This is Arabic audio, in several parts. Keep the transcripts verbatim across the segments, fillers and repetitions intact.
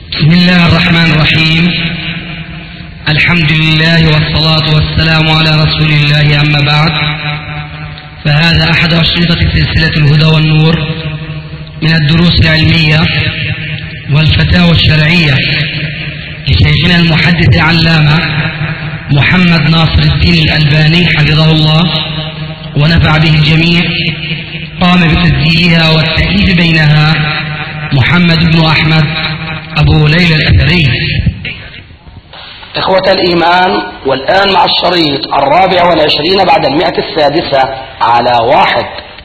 بسم الله الرحمن الرحيم. الحمد لله والصلاة والسلام على رسول الله، أما بعد، فهذا أحد أشرطة سلسلة الهدى والنور من الدروس العلمية والفتاوى الشرعية لشيخنا المحدث العلامة محمد ناصر الدين الألباني حفظه الله ونفع به الجميع. قام بتسجيلها والتأليف بينها محمد بن أحمد أبو ليلى الأثري. إخوة الإيمان، والآن مع الشريط الرابع والعشرين بعد المئة السادسة على واحد.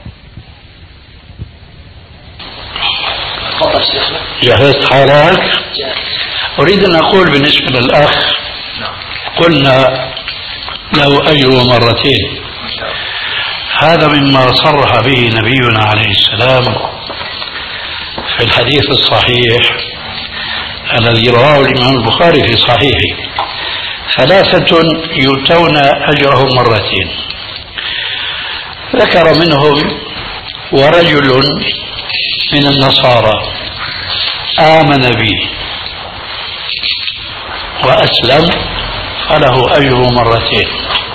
تفضل شيخنا. جهزت حالك؟ أريد أن أقول بالنسبة للأخ، قلنا له أجر مرتين، هذا مما صرح به نبينا عليه السلام في الحديث الصحيح الذي رواه الإمام البخاري في صحيحه: ثلاثة يؤتون أجرهم مرتين. ذكر منهم ورجل من النصارى آمن بي وأسلم فله أجر مرتين.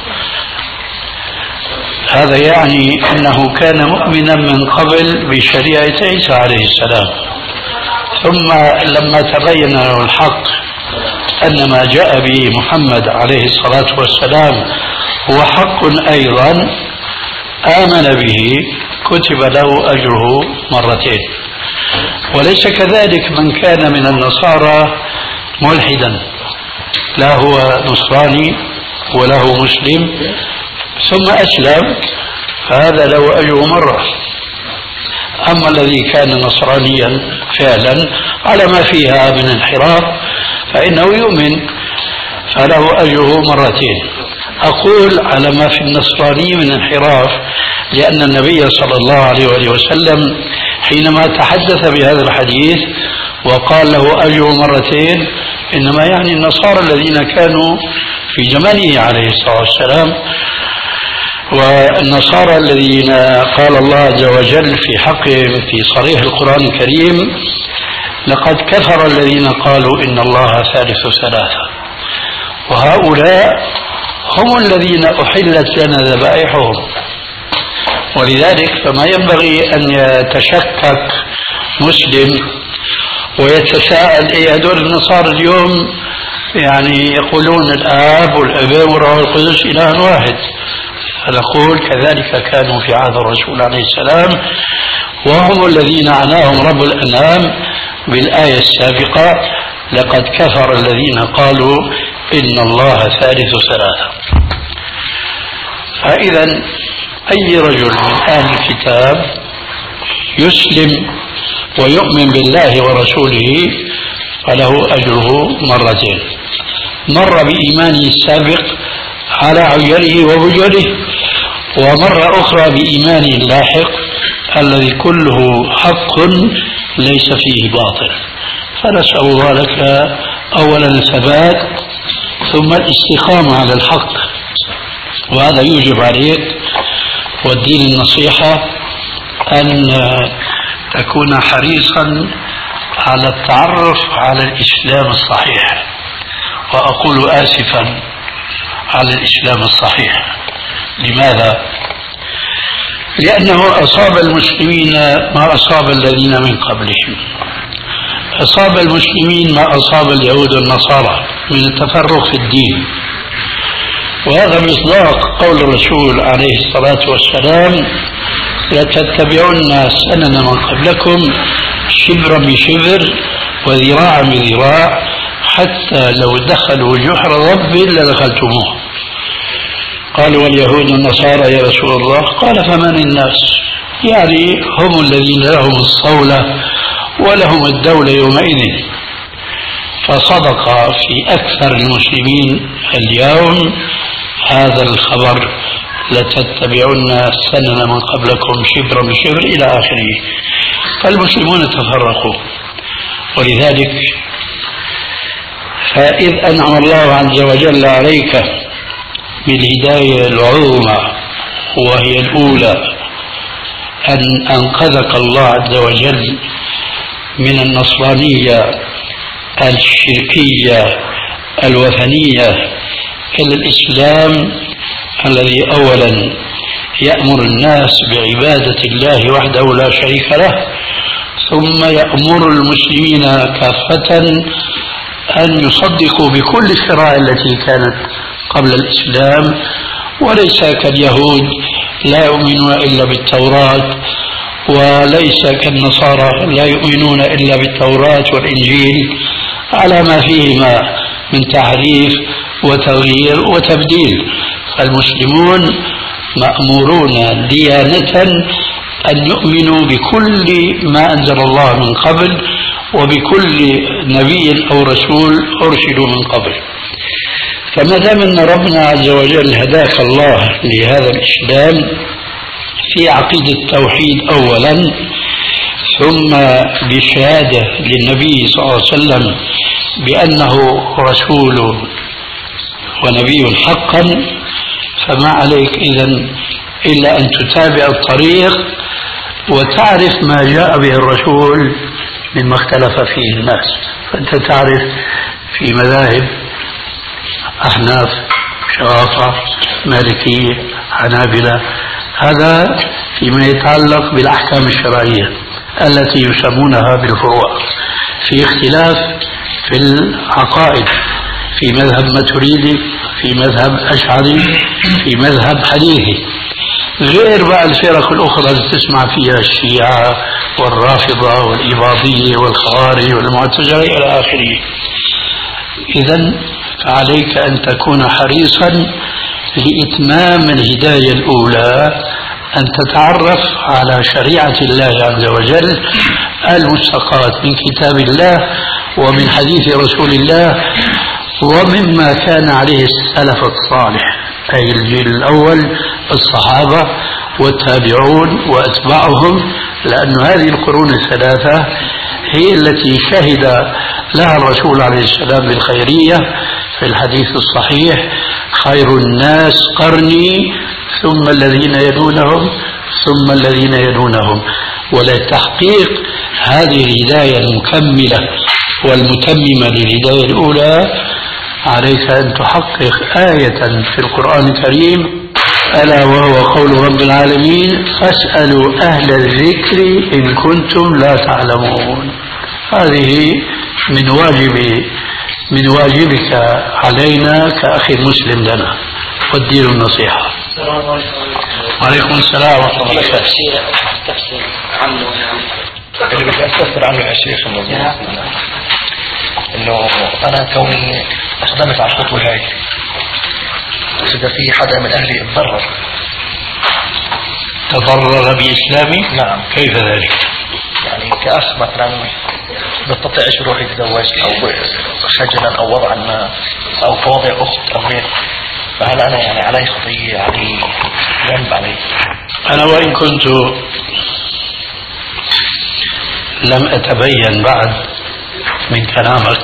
هذا يعني أنه كان مؤمنا من قبل بشريعة عيسى عليه السلام، ثم لما تبين له الحق أن ما جاء به محمد عليه الصلاة والسلام هو حق أيضا، آمن به، كتب له أجره مرتين. وليس كذلك من كان من النصارى ملحدا، لا هو نصراني وله مسلم ثم أسلم، فهذا له أجر مرة. أما الذي كان نصرانيا فعلا على ما فيها من انحراف فإنه يؤمن فله أجره مرتين. أقول على ما في النصراني من انحراف لأن النبي صلى الله عليه وآله وسلم حينما تحدث بهذا الحديث وقال له أجر مرتين إنما يعني النصارى الذين كانوا في زمنه عليه الصلاة والسلام، والنصارى الذين قال الله عز وجل في حقهم في صريح القرآن الكريم: لقد كفر الذين قالوا إن الله ثالث ثلاثة. وهؤلاء هم الذين أحلت لنا ذبائحهم. ولذلك فما ينبغي أن يتشكك مسلم ويتساءل: إيه هذول النصارى اليوم يعني يقولون الآب والابن والروح القدس إله واحد. فنقول كذلك كانوا في عهد الرسول عليه السلام، وهم الذين عناهم رب الأنام بالآية السابقة: لقد كفر الذين قالوا إن الله ثالث ثلاثة. فإذا أي رجل من أهل الكتاب يسلم ويؤمن بالله ورسوله فله أجره مرتين: مر بإيمانه السابق على عجله وبجله، ومرة أخرى بإيمان اللاحق الذي كله حق ليس فيه باطل. فنسأل الله لك أولا الثبات ثم الاستقامة على الحق، وهذا يوجب عليك والدين النصيحة أن تكون حريصا على التعرف على الإسلام الصحيح. وأقول آسفا على الإسلام الصحيح. لماذا؟ لأنه أصاب المسلمين ما أصاب الذين من قبلهم، أصاب المسلمين ما أصاب اليهود والنصارى من التفرق في الدين. وهذا مصداق قول الرسول عليه الصلاة والسلام: لتتبعن سنن من قبلكم شبرا بشبر وذراعا بذراع حتى لو دخلوا جحر رب لدخلتموه. قالوا: واليهود والنصارى يا رسول الله؟ قال: فمن الناس؟ يعني هم الذين لهم الصولة ولهم الدولة يومئذ. فصدق في أكثر المسلمين اليوم هذا الخبر: لتتبعن سنن من قبلكم شبرا بشبر إلى آخره. فالمسلمون تفرقوا. ولذلك فإذ أنعم الله عز وجل عليك بالهداية العظمى وهي الأولى أن أنقذك الله عز وجل من النصرانية الشركية الوثنية إلى الإسلام الذي أولا يأمر الناس بعبادة الله وحده لا شريك له، ثم يأمر المسلمين كافة أن يصدقوا بكل الشرائع التي كانت قبل الإسلام، وليس كاليهود لا يؤمنون إلا بالتوراة، وليس كالنصارى لا يؤمنون إلا بالتوراة والإنجيل على ما فيهما من تحريف وتغيير وتبديل. فالمسلمون مأمورون ديانة أن يؤمنوا بكل ما أنزل الله من قبل وبكل نبي أو رسول أرسلوا من قبل. فما دام أن ربنا عز وجل هداك الله لهذا الإسلام في عقيدة التوحيد أولا، ثم بشهادة للنبي صلى الله عليه وسلم بأنه رسول ونبي حقا، فما عليك إذن إلا أن تتابع الطريق وتعرف ما جاء به الرسول مما اختلف فيه الناس. فأنت تعرف في مذاهب أحناف، شرافة، مالكية، حنابلة، هذا فيما يتعلق بالأحكام الشرعية التي يسمونها بالفروع. في اختلاف في العقائد، في مذهب ماتريدي، في مذهب أشعري، في مذهب حديثي، غير بقى الفرق الأخرى اللي تسمع فيها الشيعة والرافضة والإباضية والخوارج والمعتزلة إلى آخره. إذن فعليك أن تكون حريصا لإتمام الهداية الأولى، أن تتعرف على شريعة الله عز وجل المستقاة من كتاب الله ومن حديث رسول الله ومما كان عليه السلف الصالح، أي الجيل الأول الصحابة والتابعون وأتباعهم، لأن هذه القرون الثلاثة هي التي شهد لها الرسول عليه السلام بالخيرية في الحديث الصحيح: خير الناس قرني ثم الذين يلونهم ثم الذين يلونهم. ولتحقيق هذه الهداية المكملة والمتممة للهداية الأولى عليك أن تحقق آية في القرآن الكريم، ألا وهو قول رب العالمين: فاسألوا أهل الذكر إن كنتم لا تعلمون. هذه من واجب من واجبك علينا كأخي مسلم لنا، والدين النصيحة. وعليكم السلام ورحمة الله وبركاته. تفسير عنه اللي بدي أستفسر عنه يا شيخ إنه إنه أنا كوني أقدمت على الخطوة هاي، إذا في حدا من أهلي اتضرر تضرر بإسلامي؟ نعم. كيف ذلك؟ يعني كأخ مثلا بستطيعش يروح يتزوج أو خجلا أو وضعا ما أو في وضع أخت أو غير، فهل أنا يعني علي خطية، علي ذنب علي؟ أنا وإن كنت لم أتبين بعد من كلامك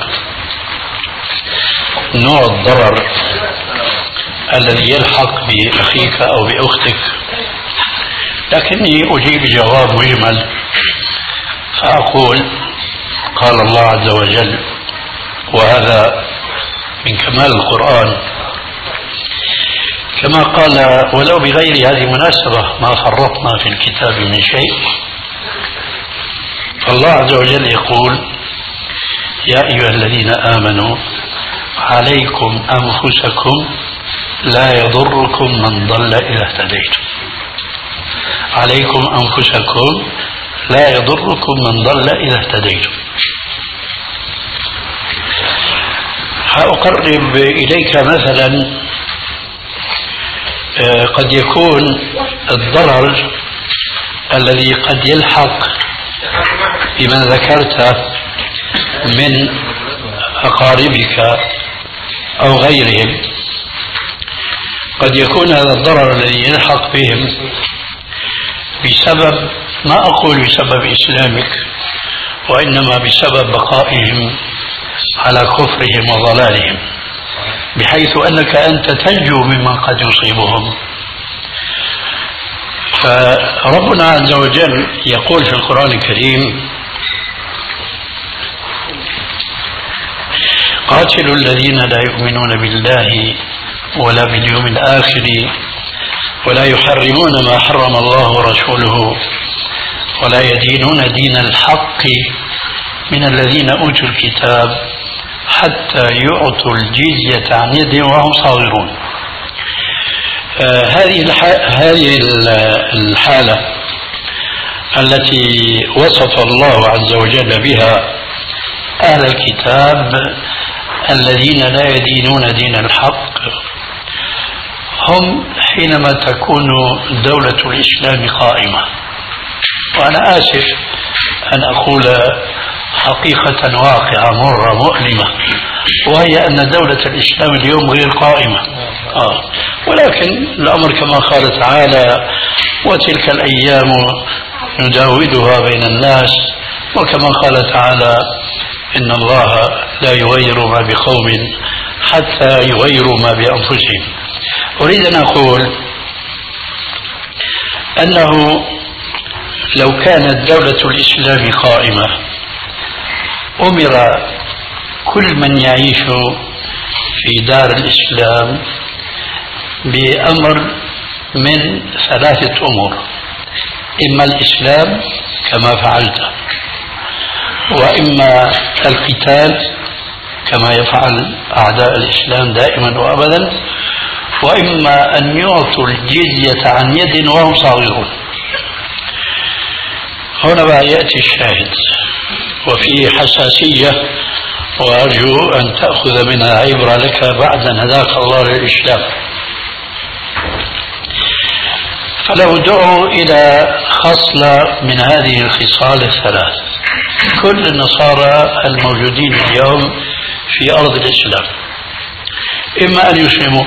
نوع الضرر الذي يلحق بأخيك أو بأختك، لكني أجيب جواب مجمل فأقول: قال الله عز وجل، وهذا من كمال القرآن، كما قال: ولو بغير هذه المناسبة ما فرطنا في الكتاب من شيء. فالله عز وجل يقول: يا أيها الذين آمنوا عليكم أنفسكم لا يضركم من ضل إذا اهتديتم. عليكم أنفسكم لا يضركم من ضل إذا اهتديتم. سأقرب إليك مثلا قد يكون الضرر الذي قد يلحق بما ذكرت من أقاربك أو غيرهم، قد يكون هذا الضرر الذي يلحق بهم بسبب، ما أقول بسبب إسلامك، وإنما بسبب بقائهم على كفرهم وضلالهم، بحيث أنك أنت تنجو مما قد يصيبهم. فربنا عز وجل يقول في القرآن الكريم: قاتلوا الذين لا يؤمنون بالله ولا باليوم الآخر ولا يحرمون ما حرم الله ورسوله ولا يدينون دين الحق من الذين أوتوا الكتاب حتى يعطوا الجزية عن يد وهم صاغرون. آه هذه هذه الحالة التي وصف الله عز وجل بها أهل الكتاب الذين لا يدينون دين الحق هم حينما تكون دولة الإسلام قائمة. وأنا آسف أن أقول حقيقة واقعة مرة مؤلمة، وهي أن دولة الإسلام اليوم غير قائمة. آه. ولكن الأمر كما قال تعالى وتلك الأيام نداولها بين الناس، وكما قال تعالى إن الله لا يغير ما بقوم حتى يغيروا ما بأنفسهم. أريد أن أقول أنه لو كانت دولة الإسلام قائمة أمر كل من يعيش في دار الإسلام بأمر من ثلاثة أمور: إما الإسلام كما فعلت، وإما القتال كما يفعل أعداء الإسلام دائما وأبدا، وإما أن يعطوا الجزية عن يد وهم صاغرون. هنا بقى يأتي الشاهد وفيه حساسية، وأرجو أن تأخذ منها عبرة لك بعد أن هداك الله للإسلام. فلو دعوا إلى خصلة من هذه الخصال الثلاث، كل النصارى الموجودين اليوم في أرض الإسلام إما أن يسلموا،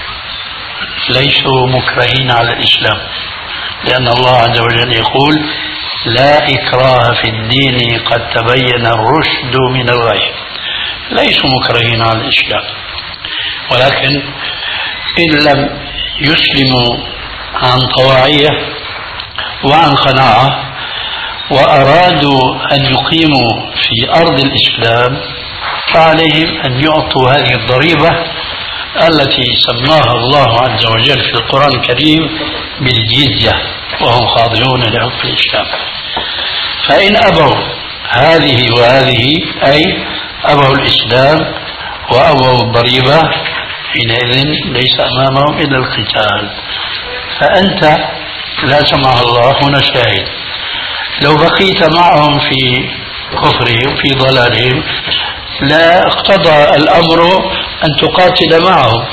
ليسوا مكرهين على الإسلام، لأن الله عز وجل يقول لا إكراه في الدين قد تبين الرشد من الغي، ليسوا مكرهين على الإسلام. ولكن إن لم يسلموا عن طواعية وعن قناعة وأرادوا أن يقيموا في أرض الإسلام فعليهم أن يعطوا هذه الضريبة التي سماها الله عز وجل في القرآن الكريم بالجزية وهم خاضعون لحكم الإسلام. فإن أبوا هذه وهذه، أي أبوا الإسلام وأبوا الضريبة، حينئذ ليس أمامهم إلا القتال. فأنت لا سمح الله هنا شاهد، لو بقيت معهم في كفرهم في ضلالهم لا اقتضى الأمر أن تقاتل معهم،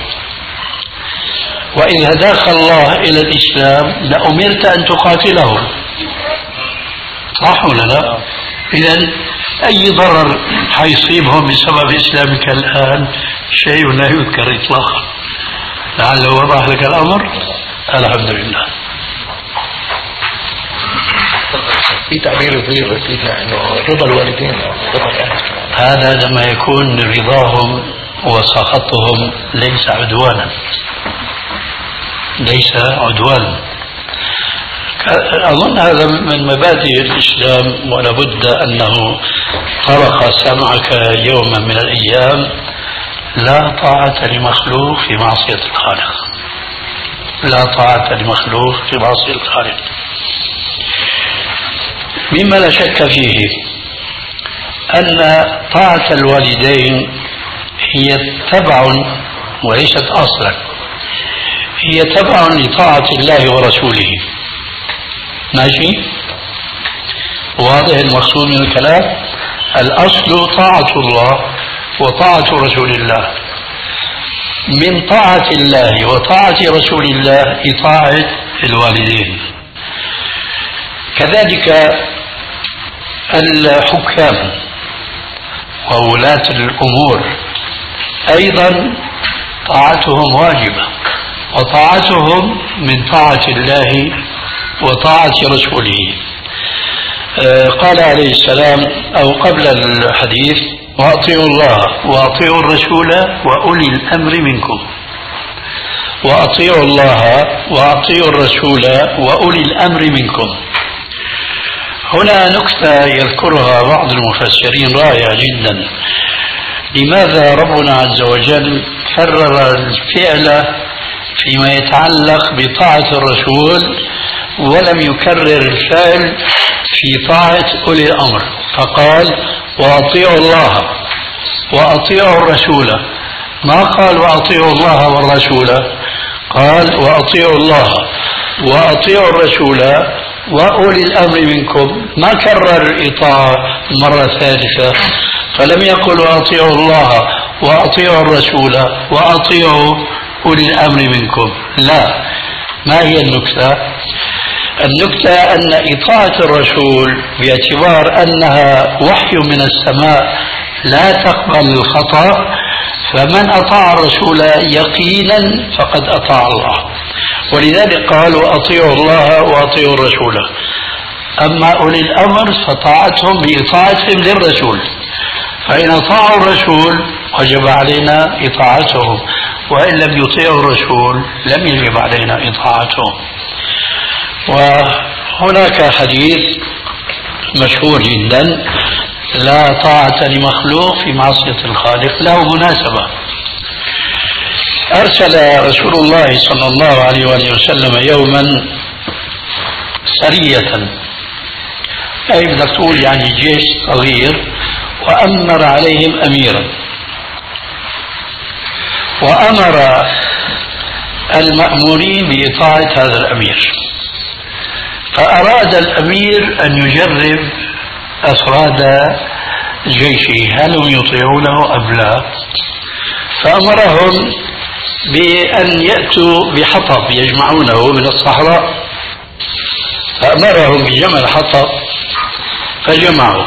وإن هداك الله إلى الإسلام لأمرت أن تقاتلهم، صح ولا لا؟ إذن أي ضرر حيصيبهم بسبب إسلامك الآن شيء لا يذكر إطلاقا. لعله وضح لك الأمر. الحمد لله. في تعبير يضير فيها انه رضا الوالدين رضا الاهل، هذا لما يكون رضاهم وسخطهم ليس عدوانا، ليس عدوانا. أظن هذا من مبادئ الإسلام، ولابد أنه طرق سمعك يوما من الأيام: لا طاعة لمخلوق في معصية الخالق، لا طاعة لمخلوق في معصية الخالق. مما لا شك فيه أن طاعة الوالدين هي تبع وليست أصلا، هي تبع لطاعة الله ورسوله. ماشي؟ واضح المقصود من الكلام؟ الأصل طاعة الله وطاعة رسول الله. من طاعة الله وطاعة رسول الله إطاعة الوالدين. كذلك الحكام وولاة الأمور أيضا طاعتهم واجبة، وطاعتهم من طاعة الله وطاعة رسوله. قال عليه السلام أو قبل الحديث: وأطيعوا الله وأطيعوا الرسول وأولي الأمر منكم. وأطيعوا الله وأطيعوا الرسول وأولي الأمر منكم. هنا نكتة يذكرها بعض المفسرين رائعة جدا، لماذا ربنا عز وجل كرر الفعل فيما يتعلق بطاعة الرسول ولم يكرر الفعل في طاعة أولي الأمر؟ فقال وأطيعوا الله وأطيعوا الرسول، ما قال وأطيعوا الله والرسول، قال وأطيعوا الله وأطيعوا الرسول وأولي الأمر منكم، ما كرر الإطاعة مرة ثالثة، فلم يقل وأطيعوا الله وأطيعوا الرسول وأطيعوا أولي الأمر منكم. لا، ما هي النكتة؟ النكتة أن إطاعة الرسول باعتبار أنها وحي من السماء لا تقبل الخطأ، فمن أطاع الرسول يقينا فقد أطاع الله، ولذلك قالوا أطيعوا الله وأطيعوا الرسول. أما أولي الأمر فطاعتهم بإطاعتهم للرسول، فإن أطاعوا الرسول وجب علينا إطاعتهم، وإن لم يطيعوا الرسول لم يجب علينا إطاعتهم. وهناك حديث مشهور جدا لا طاعة لمخلوق في معصية الخالق، له مناسبة. أرسل رسول الله صلى الله عليه وآله وسلم يوما سرية، أي بدك تقول يعني جيش صغير، وأمر عليهم أميرا، وأمر المأمورين بإطاعة هذا الأمير. فأراد الأمير أن يجرب أفراد جيشه هل هم يطيعونه أم لا، فأمرهم بأن يأتوا بحطب يجمعونه من الصحراء، فأمرهم بجمع الحطب فجمعوا،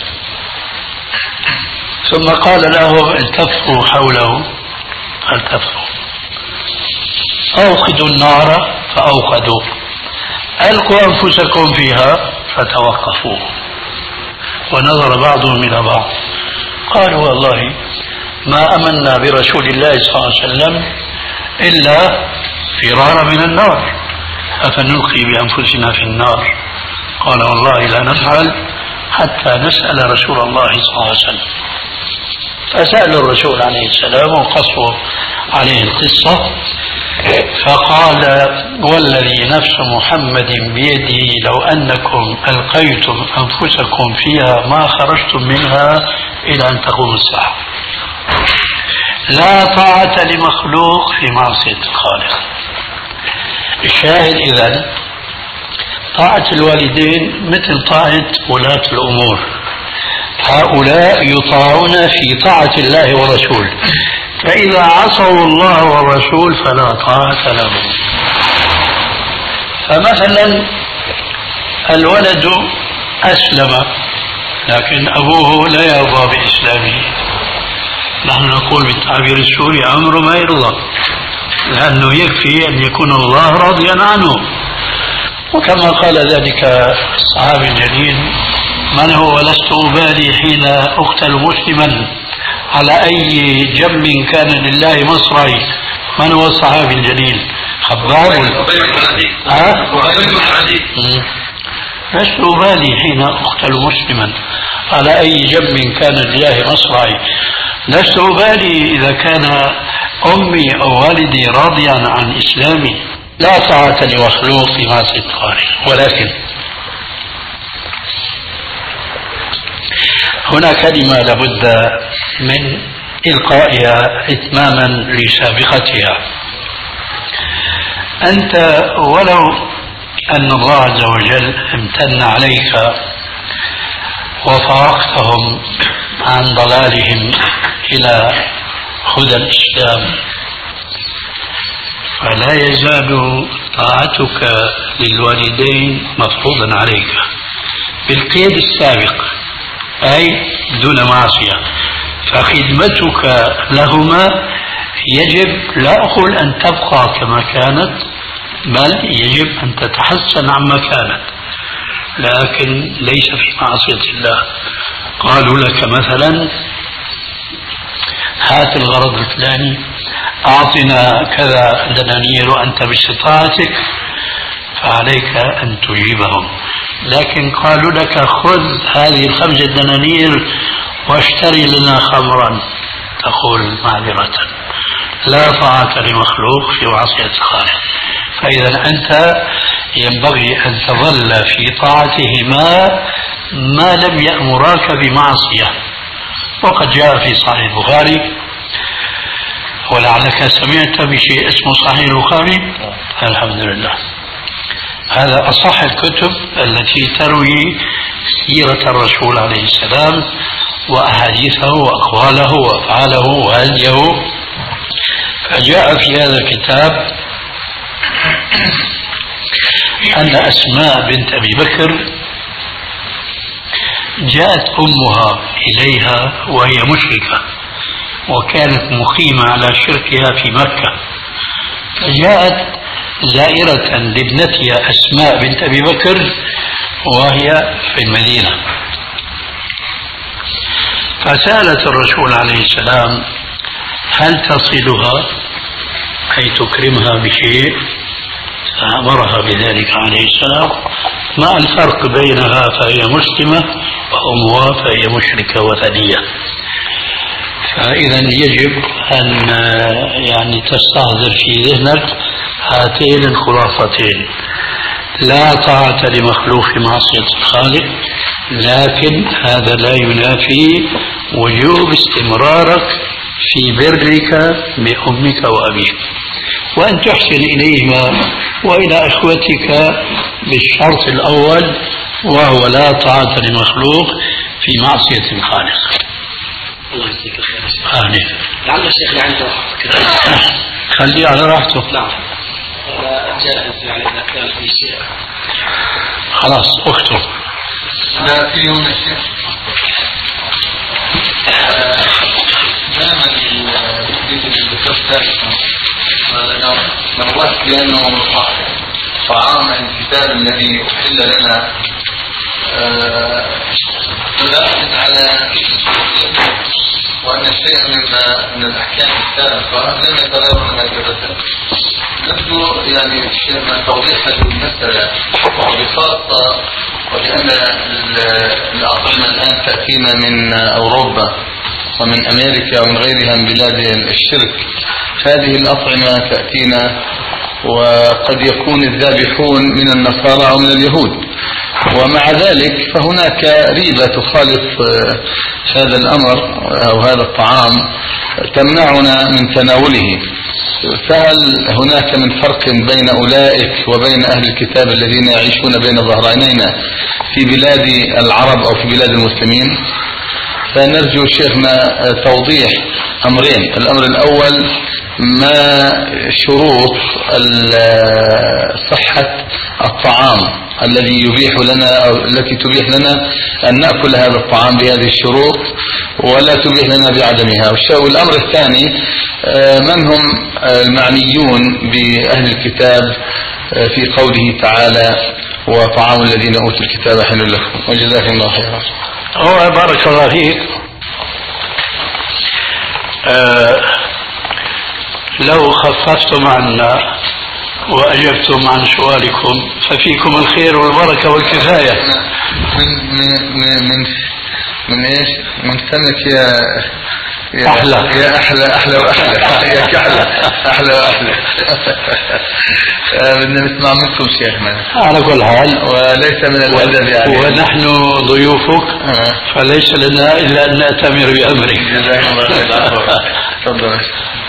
ثم قال لهم التفوا حوله فالتفوا، أوقدوا النار فأوقدوا، ألقوا أنفسكم فيها فتوقفوا. ونظر بعضهم إلى بعض قالوا والله ما أمنا برسول الله صلى الله عليه وسلم إلا فرارا من النار، أفنلقي بأنفسنا في النار؟ قال والله لا نفعل حتى نسأل رسول الله صلى الله عليه وسلم. فسألوا الرسول عليه السلام وقصوا عليه القصة، فقال والذي نفس محمد بيده لو أنكم ألقيتم أنفسكم فيها ما خرجتم منها إلى أن تقوم الساعة. لا طاعة لمخلوق في معصية الخالق. الشاهد إذن طاعة الوالدين مثل طاعة ولاة الأمور، هؤلاء يطاعون في طاعة الله ورسوله، فإذا عصوا الله والرسول فلا طاعة لهم. فمثلا الولد أسلم لكن أبوه لا يرضى بإسلامه، نحن نقول بالتعبير السوري عمره ما يرضى، لأنه يكفي أن يكون الله راضيا عنه. وكما قال ذلك الصحابي الجليل من هو ولست أبالي حين أقتل مسلما على أي جنب كان لله مصرعي. من هو الصحابي الجليل؟ خباب ها؟ لست أبالي حين أقتل مسلما على أي جنب كان لله مصرعي، لست أبالي إذا كان أمي أو والدي راضيا عن إسلامي. لا طاعة لمخلوق في معصية الخالق. ولكن هنا كلمة لابد من إلقائها إتماما لسابقتها. أنت ولو أن الله عز وجل امتن عليك وفارقتهم عن ضلالهم إلى هدى الإسلام، فلا يزال طاعتك للوالدين مفروضا عليك بالقيد السابق، أي دون معصية. فخدمتك لهما يجب لا أقول أن تبقى كما كانت، بل يجب أن تتحسن عما كانت، لكن ليس في معصية الله. قالوا لك مثلا هات الغرض الفلاني، أعطنا كذا دنانير وأنت باستطاعتك، فعليك أن تجيبهم. لكن قالوا لك خذ هذه الخمسة دنانير واشتري لنا خمرا، تقول معذرة. لا طاعة لمخلوق في معصية الخالق. فإذا أنت ينبغي أن تظل في طاعتهما ما لم يأمراك بمعصية. وقد جاء في صحيح البخاري، ولعلك سمعت بشيء اسمه صحيح البخاري. الحمد لله، هذا أصح الكتب التي تروي سيرة الرسول عليه السلام وأحاديثه وأقواله وأفعاله وهديه. فجاء في هذا الكتاب أن أسماء بنت أبي بكر جاءت أمها إليها وهي مشركة، وكانت مقيمة على شركها في مكة، فجاءت زائرة لابنتها أسماء بنت أبي بكر وهي في المدينة، فسألت الرسول عليه السلام هل تصلها أي تكرمها بشيء؟ فأمرها بذلك عليه السلام، مع الفرق بينها فهي مسلمة وأمها فهي مشركة وثنية. فإذا يجب أن يعني تستحضر في ذهنك هاتين الخلاصتين: لا طاعة لمخلوق في معصية الخالق، لكن هذا لا ينافي وجوب استمرارك في برك بأمك وأبيك، وأن تحسن إليهما وإلى أخوتك بالشرط الأول، وهو لا طاعة لمخلوق في معصية الخالق. الله يجزيك الخير. آمين. لعل الشيخ اللي عنده خليه على راحته. نعم، جاهز يعني إذا كان في شيء. خلاص اكتب. لا في يوم الشيخ دائما الفيديو اللي بتفتح نوعت بأنه طعام الكتاب الذي أحل لنا تلاحظ على وأن الشيء مما من الأحكام السابقة لم يتغير من الجبتين. نرجو يعني من توضيح هذه المسألة وبخاصة ولأن الأطعمة الآن تأتينا من أوروبا ومن أمريكا ومن غيرها من بلاد الشرك. هذه الأطعمة تأتينا وقد يكون الذابحون من النصارى أو من اليهود، ومع ذلك فهناك ريبة تخالط هذا الأمر أو هذا الطعام تمنعنا من تناوله. فهل هناك من فرق بين أولئك وبين أهل الكتاب الذين يعيشون بين ظهرانينا في بلاد العرب أو في بلاد المسلمين؟ فنرجو شيخنا توضيح أمرين. الأمر الأول: ما شروط صحة الطعام الذي يبيح لنا أو التي تبيح لنا أن نأكل هذا الطعام بهذه الشروط ولا تبيح لنا بعدمها؟ والأمر الثاني: من هم المعنيون بأهل الكتاب في قوله تعالى وطعام الذين أوتوا الكتاب حل لكم؟ وجزاكم الله خيرا. هو بارك الله فيك. أه لو خففتم عنا وأجبتم عن سؤالكم ففيكم الخير والبركة والكفاية. من من من من ايش؟ من سنك يا يا أحلى يا أحلى أحلى وأحلى يا كحلى أحلى وأحلى. بدنا نسمع منكم شيخنا على كل حال، وليس من الأدب يعني ونحن ضيوفك فليس لنا إلا أن نأتمر بأمرك. جزاك الله خير. تفضل.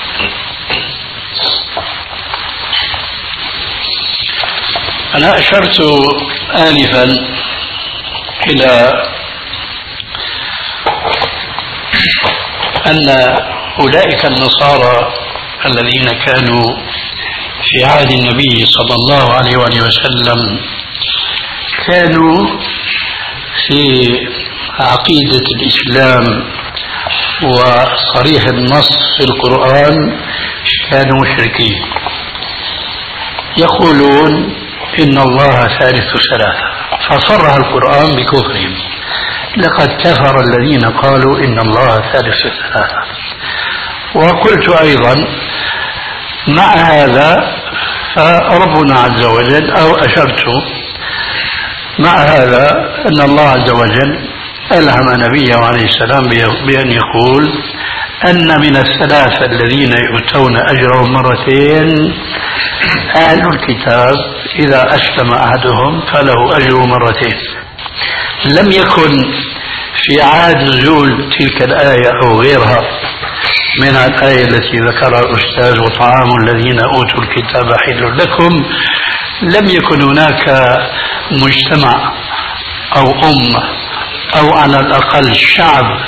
أنا أشرت آنفا إلى أن أولئك النصارى الذين كانوا في عهد النبي صلى الله عليه وآله وسلم كانوا في عقيدة الإسلام وصريح النص في القرآن كانوا مشركين، يقولون إن الله ثالث ثلاثة، فصرح القرآن بكفرهم: لقد كفر الذين قالوا إن الله ثالث ثلاثة. وقلت أيضا مع هذا فربنا عز وجل، أو أشرت مع هذا أن الله عز وجل ألهم نبيه عليه السلام بأن يقول: أن من الثلاثة الذين يؤتون أجرهم مرتين أهل الكتاب إذا أسلم أحدهم فله أجر مرتين. لم يكن في عهد نزول تلك الآية أو غيرها من الآية التي ذكرها الأستاذ وطعام الذين أوتوا الكتاب حل لكم، لم يكن هناك مجتمع أو أمة أو على الأقل شعب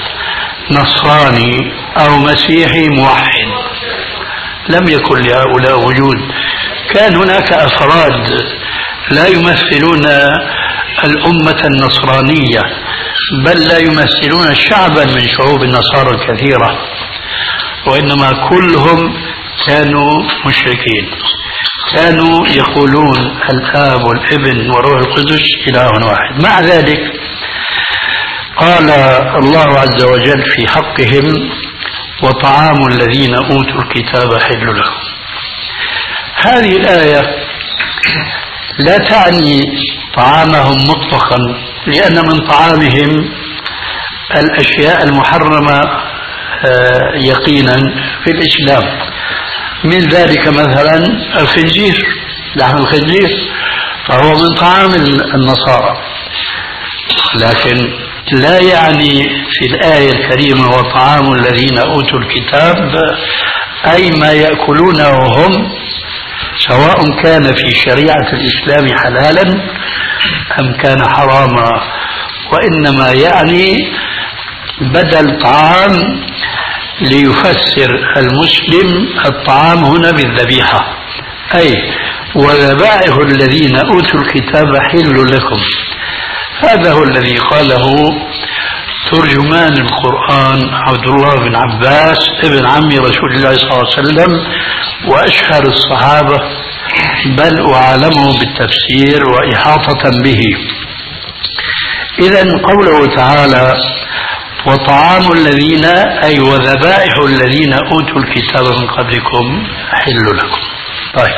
نصراني أو مسيحي موحد، لم يكن لهؤلاء وجود. كان هناك أفراد لا يمثلون الأمة النصرانية، بل لا يمثلون شعبا من شعوب النصارى الكثيرة، وإنما كلهم كانوا مشركين، كانوا يقولون الآب والابن والروح القدس إله واحد. مع ذلك قال الله عز وجل في حقهم وطعام الذين أوتوا الكتاب حل لهم. هذه الآية لا تعني طعامهم مطلقا، لأن من طعامهم الأشياء المحرمة يقينا في الإسلام، من ذلك مثلا الخنزير، لحم الخنزير فهو من طعام النصارى، لكن لا يعني في الآية الكريمة وطعام الذين أوتوا الكتاب أي ما يأكلونه هم، سواء كان في شريعة الإسلام حلالا أم كان حراما، وإنما يعني بدل طعام ليفسر المسلم الطعام هنا بالذبيحة، أي وذبائح الذين أوتوا الكتاب حل لكم. هذا هو الذي قاله ترجمان القرآن عبد الله بن عباس ابن عم رسول الله صلى الله عليه وسلم وأشهر الصحابة، بل وعالمه بالتفسير وإحاطة به. إذن قوله تعالى وطعام الذين أي وذبائح الذين أوتوا الكتاب من قبلكم حل لكم. طيب،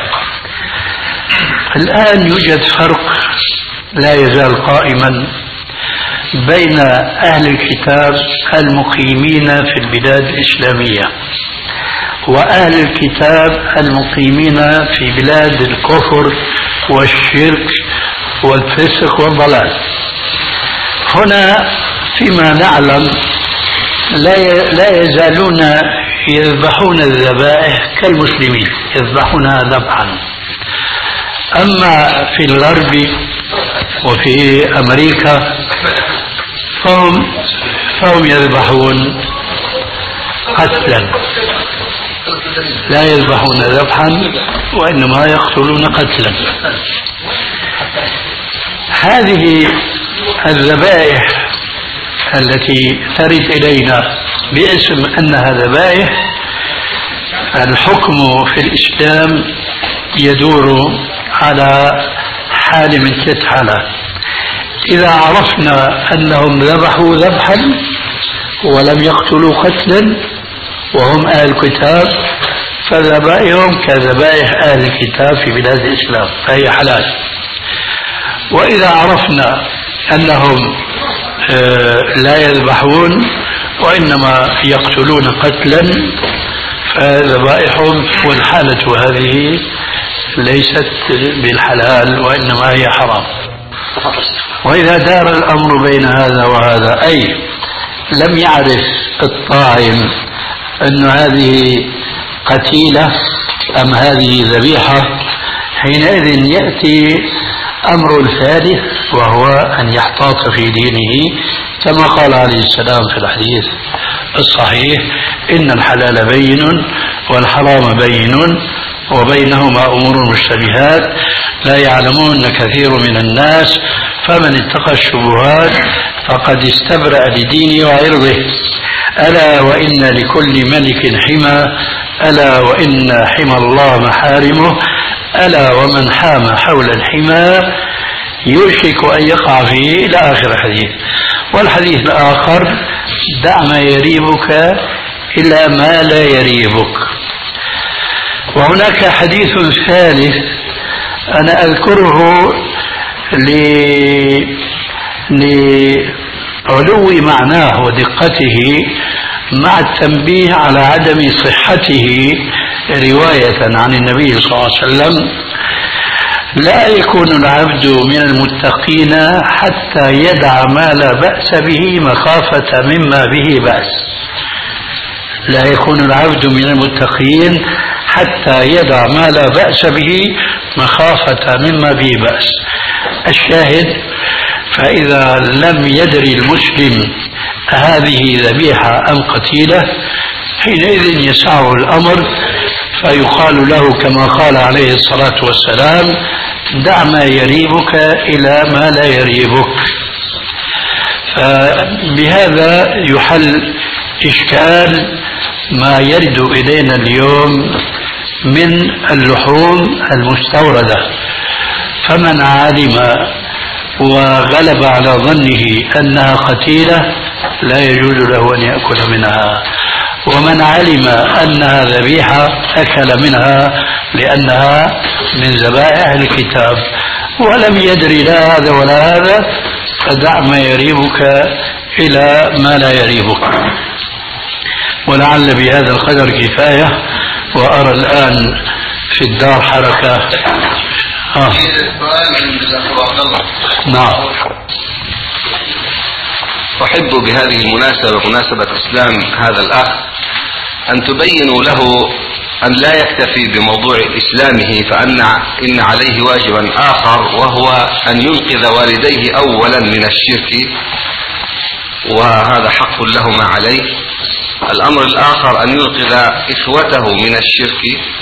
الآن يوجد فرق لا يزال قائما بين أهل الكتاب المقيمين في البلاد الإسلامية وأهل الكتاب المقيمين في بلاد الكفر والشرك والفسق والضلال. هنا فيما نعلم لا يزالون يذبحون الذبائح كالمسلمين، يذبحونها ذبحا. أما في الغرب وفي أمريكا فهم, فهم يذبحون قتلا، لا يذبحون ذبحا وإنما يقتلون قتلا. هذه الذبائح التي ترد إلينا باسم أنها ذبائح، الحكم في الإسلام يدور على حال من ثلاث حالات. إذا عرفنا أنهم ذبحوا ذبحا ولم يقتلوا قتلا وهم أهل الكتاب فذبائحهم كذبائح أهل الكتاب في بلاد الإسلام فهي حلال. وإذا عرفنا أنهم لا يذبحون وإنما يقتلون قتلا فذبائحهم والحالة هذه ليست بالحلال وإنما هي حرام. وإذا دار الأمر بين هذا وهذا، أي لم يعرف الطاعم أن هذه قتيلة أم هذه ذبيحة، حينئذ يأتي أمر الثالث وهو أن يحتاط في دينه كما قال عليه السلام في الحديث الصحيح إن الحلال بين والحرام بين وبينهما أمور مشتبهات لا يعلمون كثير من الناس فمن اتقى الشبهات فقد استبرأ لدينه وعرضه. ألا وإن لكل ملك حمى، ألا وإن حمى الله محارمه، ألا ومن حام حول الحمى يوشك أن يقع فيه إلى آخر الحديث. والحديث الآخر دع ما يريبك إلى ما لا يريبك. وهناك حديث ثالث أنا أذكره لعلو معناه ودقته مع التنبيه على عدم صحته رواية عن النبي صلى الله عليه وسلم: لا يكون العبد من المتقين حتى يدع ما لا بأس به مخافة مما به بأس. لا يكون العبد من المتقين حتى يدع ما لا بأس به مخافة مما به بأس. الشاهد: فإذا لم يدري المسلم هذه ذبيحة أم قتيلة حينئذ يسعه الأمر فيقال له كما قال عليه الصلاة والسلام: دع ما يريبك إلى ما لا يريبك. فبهذا يحل إشكال ما يرد إلينا اليوم من اللحوم المستوردة. فمن علم وغلب على ظنه أنها قتيلة لا يجوز له أن يأكل منها، ومن علم أنها ذبيحة أكل منها لأنها من ذبائح الكتاب، ولم يدري لا هذا ولا هذا فدع ما يريبك إلى ما لا يريبك. ولعل بهذا القدر كفاية، وأرى الآن في الدار حركة. آه. نعم. أحب بهذه المناسبة، مناسبة إسلام هذا الأخ، أن تبينوا له أن لا يكتفي بموضوع إسلامه، فأن إن عليه واجبا آخر، وهو أن ينقذ والديه أولا من الشرك، وهذا حق لهما عليه. الأمر الآخر أن ينقذ إخوته من الشرك،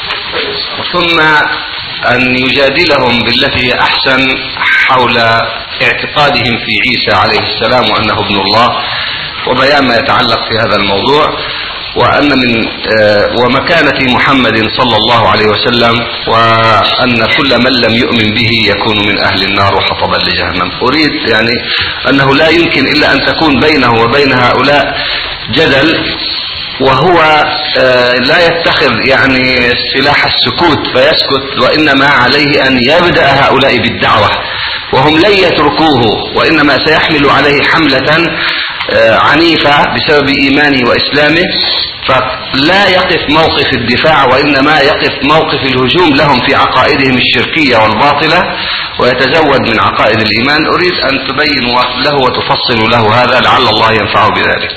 ثم أن يجادلهم بالتي هي أحسن حول اعتقادهم في عيسى عليه السلام وأنه ابن الله، وبيان ما يتعلق في هذا الموضوع، وأن من ومكانة محمد صلى الله عليه وسلم، وأن كل من لم يؤمن به يكون من أهل النار وحطبا لجهنم. أريد يعني أنه لا يمكن إلا أن تكون بينه وبين هؤلاء جدل، وهو لا يتخذ يعني سلاح السكوت فيسكت، وإنما عليه أن يبدأ هؤلاء بالدعوة، وهم لن يتركوه، وإنما سيحمل عليه حملة عنيفة بسبب إيمانه وإسلامه، فلا يقف موقف الدفاع، وإنما يقف موقف الهجوم لهم في عقائدهم الشركية والباطلة، ويتزود من عقائد الإيمان. أريد أن تبين له وتفصل له هذا، لعل الله ينفعه بذلك.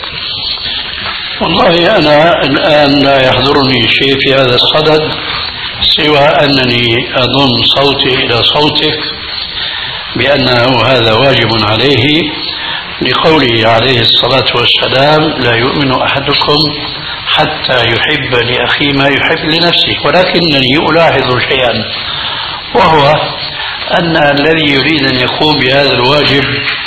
والله أنا الآن لا يحضرني شيء في هذا الصدد سوى أنني أضم صوتي إلى صوتك بأنه هذا واجب عليه، لقوله عليه الصلاة والسلام: لا يؤمن أحدكم حتى يحب لأخيه ما يحب لنفسه. ولكنني ألاحظ شيئا، وهو أن الذي يريد أن يقوم بهذا الواجب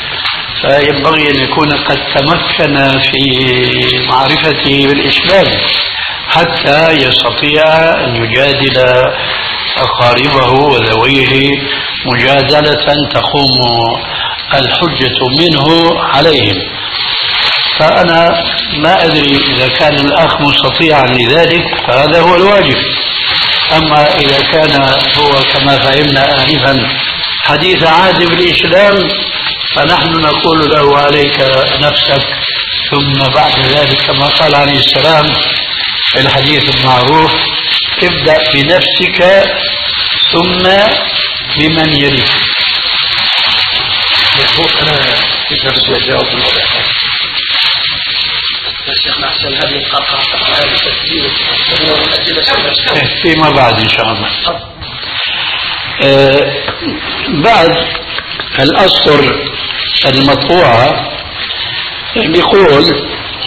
فينبغي أن يكون قد تمكن في معرفته بالإسلام حتى يستطيع أن يجادل أقاربه وذويه مجادلة تقوم الحجة منه عليهم. فأنا ما أدري إذا كان الأخ مستطيعا لذلك فهذا هو الواجب. أما إذا كان هو كما فهمنا آنفا حديث عهد بالإسلام فنحن نقول له: عليك نفسك، ثم بعد ذلك كما قال عليه السلام في الحديث المعروف: ابدأ بنفسك ثم بمن يليك. مظبوط. أنا كيف بدي أجاوب الموضوع الشيخ أحسن هذه القطعة هذه التسجيل فيما بعد إن شاء الله. آه بعد الأسطر المطبوعة بيقول: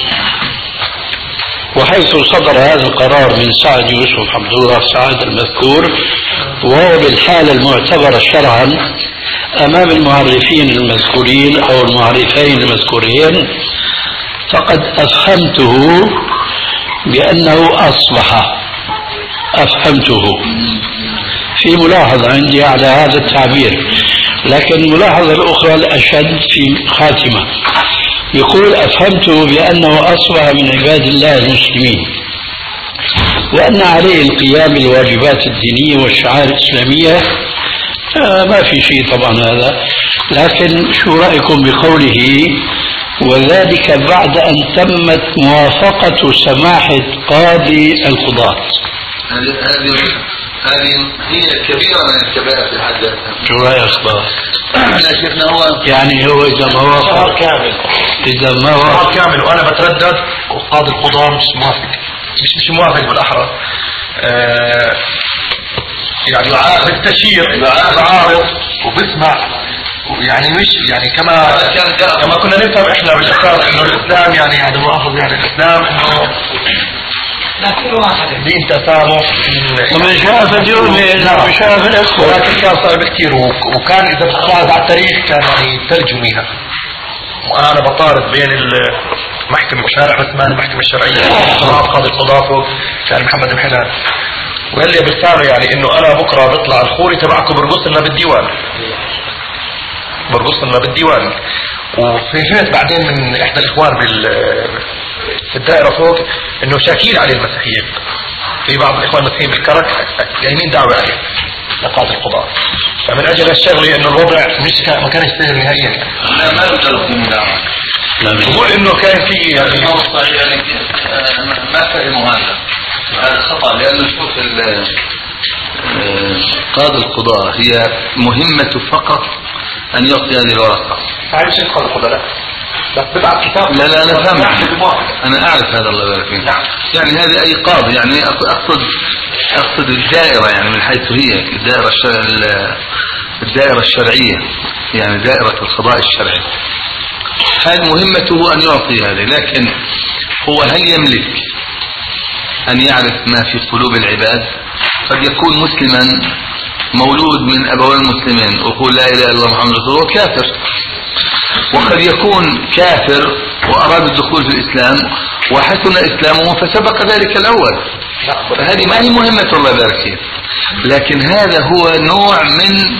وحيث صدر هذا القرار من سعد يوسف عبد الله سعد المذكور، وهو بالحالة المعتبرة شرعا أمام المعرفين المذكورين أو المعرفين المذكورين، فقد أفهمته بأنه أصبح. أفهمته في ملاحظة عندي على هذا التعبير، لكن الملاحظة الأخرى الأشد في خاتمة. يقول: أفهمته بأنه أصبح من عباد الله المسلمين، وأن عليه القيام بالواجبات الدينية والشعائر الإسلامية. آه ما في شيء طبعا هذا، لكن شو رأيكم بقوله: وذلك بعد أن تمت موافقة سماحة قاضي القضاة. هذه هذه هذه هي كبيرة من الكبائر في حد ذاتها. شو رأيك أخبار؟ لا شيخنا هو يعني هو إذا ما وافق كامل إذا ما وافق كامل وأنا بتردد وقاضي القضاة مش موافق مش مش موافق بالأحرى آه يعني بالتشير بعارض وبسمع يعني مش يعني كما كما كنا نفهم احنا بالاساس انه الاسلام يعني هذا مؤاخذ يعني الاسلام انه دين تسامح ومن شاء فليؤمن ومن شاء فليكفر، ولكن كان صعب كثير وكان اذا بتطلع على التاريخ كان يعني ترجميها وانا بطارد بين المحكمة شارع عثمان المحكمة الشرعية قاضي القضاة كان محمد محلان وقال لي بالفعل يعني انه انا بكره بطلع الخوري تبعكم برقص لنا بالديوان برقص لنا بالديوان. وفهمت بعدين من احدى الاخوان بال في الدائره فوق انه شاكين عليه المسيحيين في بعض الاخوان المسيحيين بالكرك جايين دعوه عليه لقاضي القضاء فمن اجل الشغله انه الوضع مش كان ما كانش سهل نهائيا لا ما يقدر في مداعمة بقول انه كان في يعني ما فهموا هذا هذا خطأ لأنه شوف قاضي القضاء هي مهمته فقط أن يعطي هذه الورقة. عايش قاضي القضاء لا بس ببعث كتاب لا لا أنا فاهم أنا أعرف هذا الله يبارك فيك. يعني هذه أي قاضي يعني أقصد أقصد الدائرة يعني من حيث هي الدائرة الشرع الدائرة الشرعية يعني دائرة القضاء الشرعي هذه مهمته أن يعطي هذه لكن هو هل يملك أن يعرف ما في قلوب العباد؟ قد يكون مسلما مولود من أبوين مسلمين ويقول لا إله إلا الله محمد رسول الله كافر وقد يكون كافر وأراد الدخول في الإسلام وحسن إسلامه فسبق ذلك الأول فهذه ما هي مهمة الله يبارك فيه لكن هذا هو نوع من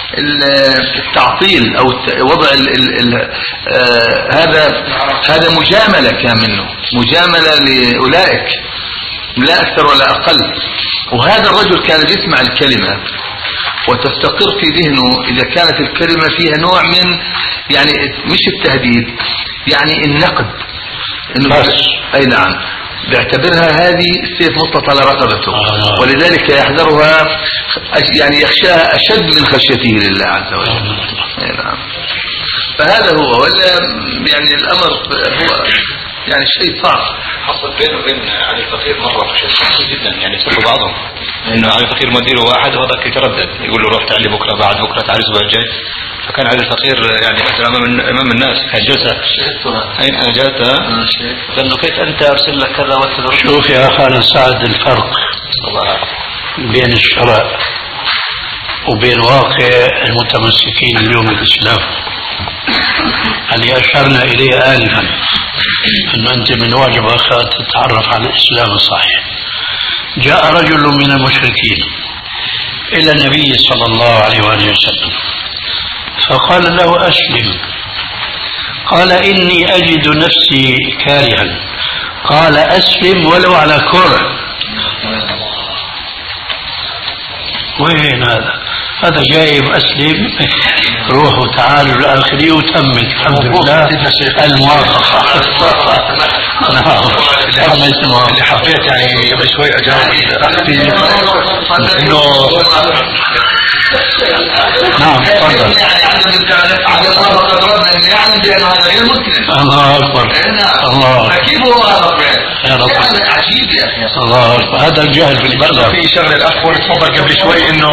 التعطيل أو وضع ال ال ال آه هذا هذا مجاملة كان منه مجاملة لأولئك لا أكثر ولا أقل. وهذا الرجل كان يسمع الكلمة وتستقر في ذهنه إذا كانت الكلمة فيها نوع من يعني مش التهديد يعني النقد إنه أي نعم بيعتبرها هذه سيف مسلط على رقبته آه. ولذلك يحذرها يعني يخشاها أشد من خشيته لله عز وجل أي نعم. فهذا هو ولا يعني الأمر هو يعني شيء صعب حصل بينه وبين علي الفقير مرة شيء جدا يعني يسبوا بعضهم لأنه علي الفقير مديره واحد وهذاك يتردد يقول له روح تعالي بكرة بعد بكرة تعالي الأسبوع الجاي فكان علي الفقير يعني مثلا أمام أمام الناس كان جلسة أين أنا جلسة قال له كيف أنت أرسل لك كذا وكذا. شوف يا أخانا سعد الفرق بين الشرع وبين واقع المتمسكين اليوم بالإسلام اللي أشرنا إليه آنفا أن أنت من واجب أخاك تتعرف على الإسلام الصحيح. جاء رجل من المشركين إلى النبي صلى الله عليه وآله وسلم فقال له أسلم قال إني أجد نفسي كارها قال أسلم ولو على كرة. وين هذا هذا جايب أسلم روح وتعال الآخري وتمت الحمد لله الموافقة. نعم اللي حبيت يعني قبل شوي أجاوب إنه نعم تفضل يعني عدم عدم الموافقة ضربنا إنه يعني بأن هذا غير مسلم. الله أكبر الله فكيف هو وافق يا رب عجيب يا أخي الله أكبر هذا الجهل في الإسلام. في شغلة الأخ تفضل قبل شوي إنه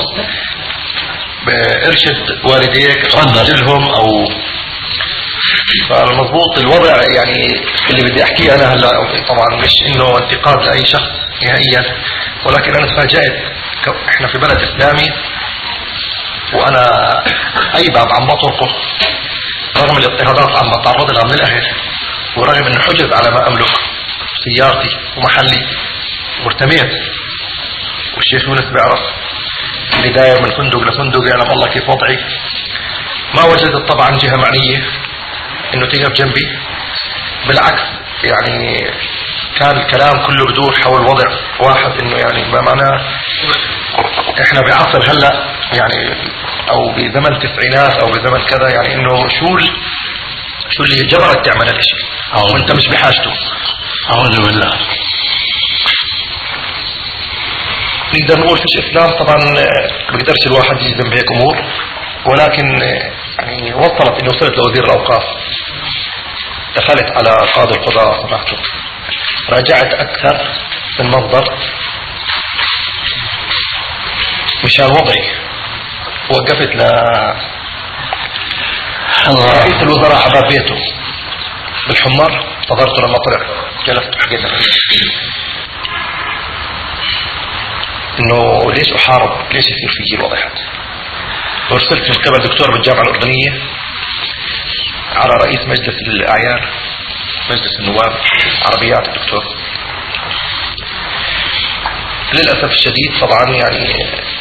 بإرشد والديك رجلهم أو فالمضبوط الوضع يعني اللي بدي أحكيه أنا هلا طبعا مش إنه انتقاد لأي شخص نهائيا ولكن أنا تفاجأت إحنا في بلد إسلامي وأنا أي باب عم بطرقه رغم الاضطهادات عم بتعرض لها من الأهل ورغم إنه حجز على ما أملك سيارتي ومحلي وارتميت والشيخ يونس بيعرف اللي داير من فندق لفندق يعلم الله كيف وضعي ما وجدت طبعا جهة معنية انه تقف جنبي بالعكس يعني كان الكلام كله بدور حول وضع واحد انه يعني ما معناه احنا بعصر هلا يعني او بزمن التسعينات او بزمن كذا يعني انه شو شو اللي جبرك تعمل هالشيء وانت مش بحاجته؟ اعوذ بالله. نقدر نقول فيش اسلام طبعا بقدرش الواحد يجزم بهيك امور، ولكن يعني وصلت اني وصلت لوزير الاوقاف، دخلت على قاضي القضاء سمعته، راجعت اكثر من مصدر مشان وضعي، وقفت ل رئيس الوزراء على باب بيته بالحمار، انتظرته لما طلع، جلست وحكيت له انه ليش احارب، ليش يصير فيي الوضع هذا. وارسلت من قبل دكتور بالجامعه الاردنيه على رئيس مجلس الاعيان مجلس النواب عربيات الدكتور. للاسف الشديد طبعا يعني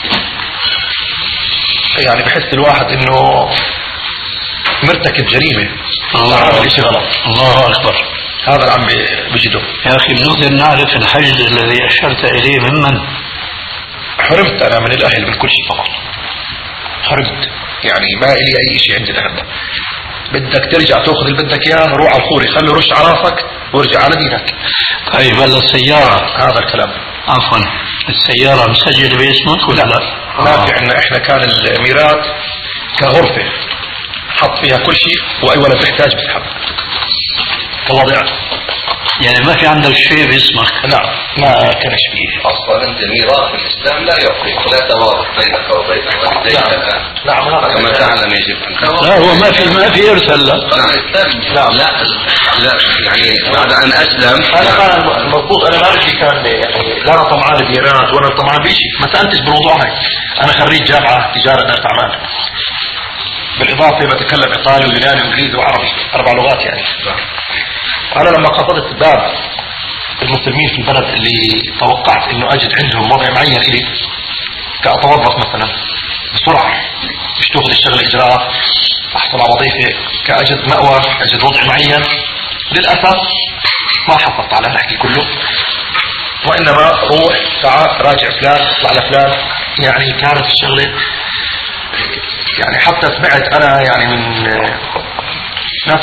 يعني بحس الواحد انه مرتكب جريمه، الله عامل شيء غلط. الله اكبر. هذا اللي عم بجده. يا اخي بنقدر نعرف الحجز الذي اشرت اليه ممن؟ حرمت انا من الاهل من كل شيء طبعا، حرمت يعني ما لي اي شيء عندي لهلا. بدك ترجع تاخذ اللي بدك اياه، روح على الخوري خليه يرش على راسك وارجع على دينك. طيب هلا السياره، هذا الكلام عفوا السياره مسجله باسمك ولا لا؟ ما في عندنا احنا، كان الميراث كغرفه حط فيها كل شيء واي ولد بيحتاج بسحب كوضع، يعني ما في عندك شيء باسمك؟ لا ما كانش فيه اصلا انت ميراث الاسلام لا يعطيك لا توارث بينك وبين والديك الان. نعم هذا كما تعلم يجب ان لا هو ما في ما في ارث هلا. لا لا لا يعني بعد ان اسلم انا كان المفروض انا ما بدي كان يعني لا انا طمعان بميراث ولا طمعان بشيء، ما سالتش بالموضوع هاي. انا خريج جامعه تجاره اداره اعمال، بالاضافه بتكلم ايطالي ويوناني وانجليزي وعربي، اربع لغات يعني. وانا لما قصدت باب المسلمين في البلد اللي توقعت انه اجد عندهم وضع معين الي كاتوظف مثلا بسرعه، مش تاخذ الشغله اجراء، احصل على وظيفه، كاجد مأوى، اجد وضع معين، للاسف ما حصلت على الحكي كله، وانما روح تعال راجع فلان اطلع لفلان. يعني كانت الشغله يعني حتى سمعت انا يعني من نفس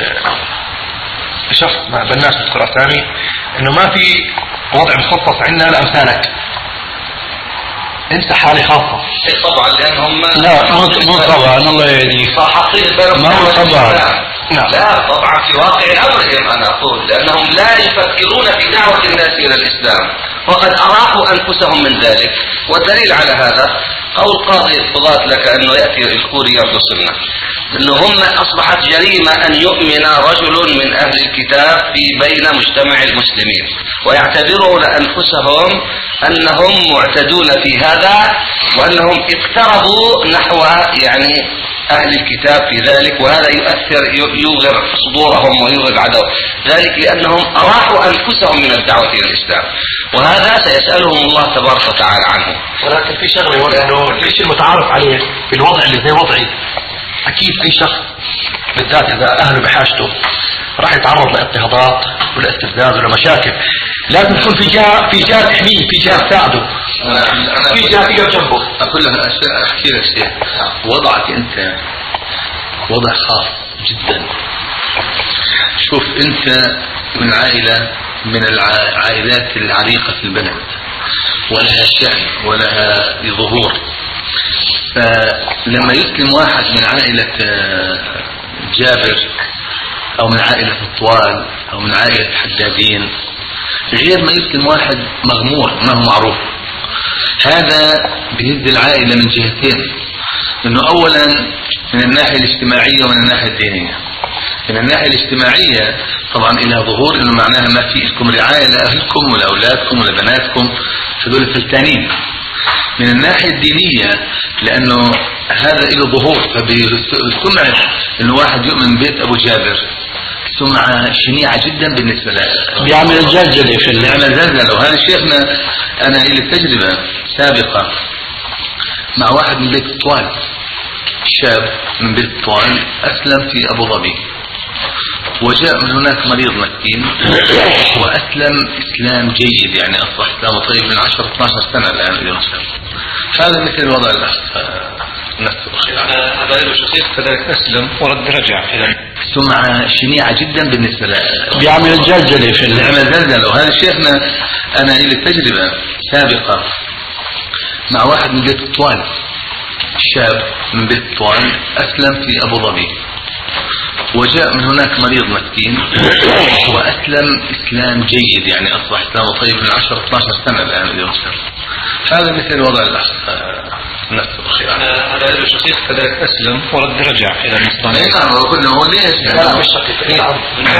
شخص ما بناش نذكر اسامي انه ما في وضع مخصص عندنا لامثالك، انت حالة خاصة. طبعا لانهم لا مو طبعا الله يهديك، صحصين ما هو طبعا. نعم. لا طبعا في واقع امرهم انا اقول، لانهم لا يفكرون في دعوة الناس الى الاسلام، وقد اراحوا انفسهم من ذلك. والدليل على هذا قول قاضي القضاة لك انه ياتي الكوري يرقص لنا انه هم اصبحت جريمة ان يؤمن رجل من اهل الكتاب في بين مجتمع المسلمين، ويعتبرون انفسهم انهم معتدون في هذا، وانهم اقتربوا نحو يعني اهل الكتاب في ذلك، وهذا يؤثر يوغر صدورهم ويوغر عدو ذلك لانهم اراحوا انفسهم من الدعوة الى الاسلام، وهذا سيسألهم الله تبارك وتعالى عنه. ولكن في شغله هو انه الشيء المتعارف عليه في الوضع اللي زي وضعي، اكيد اي شخص بالذات اذا اهله بحاجته راح يتعرض لاضطهادات ولاستفزاز ولمشاكل، لازم يكون في جهه في جهه تحميه، في جهه تساعده، في جهه تقف جنبه. اقول لك احكي لك شيء، وضعك انت وضع خاص جدا. شوف انت من عائله من العائلات العريقه في البلد ولها شأن ولها ظهور، فلما يسلم واحد من عائلة جابر او من عائلة الطوال او من عائلة حدادين غير ما يسلم واحد مغمور ما هو معروف، هذا بيهز العائلة من جهتين، انه اولا من الناحية الاجتماعية ومن الناحية الدينية. من الناحية الاجتماعية طبعا الى ظهور انه معناها ما في لكم رعاية لاهلكم ولا اولادكم ولا بناتكم، هذول فلتانين. من الناحية الدينية لانه هذا له ظهور، فبسمعة انه واحد يؤمن بيت ابو جابر سمعة شنيعة جدا بالنسبة له، بيعمل زلزلة في بيعمل زلزلة. وهذا شيخنا انا لي تجربة سابقة مع واحد من بيت الطوال، شاب من بيت الطوال اسلم في ابو ظبي، وجاء من هناك مريض مسكين واسلم اسلام جيد، يعني اصبح اسلامه طيب من عشرة اثني عشر سنة الان يسلم. هذا مثل وضع الاخ نفسه. هذا له شقيق كذلك اسلم ورد رجع الى سمعة شنيعة جدا بالنسبة له. بيعمل زلزلة في ال... بيعمل زلزلة. وهذا شيخنا أنا لي تجربة سابقة مع واحد من بيت الطوال، شاب من بيت الطوال أسلم في أبو ظبي، وجاء من هناك مريض مسكين وأسلم إسلام جيد، يعني أصبح إسلامه طيب من عشرة اثناشر سنة الآن اليوم. هذا مثل وضع الأخ نفس الشيء. هذا له شقيق كذلك أسلم ورد رجع إلى النصرانية. نعم وقلنا هو ليش؟ لا مش شقيق. نعم.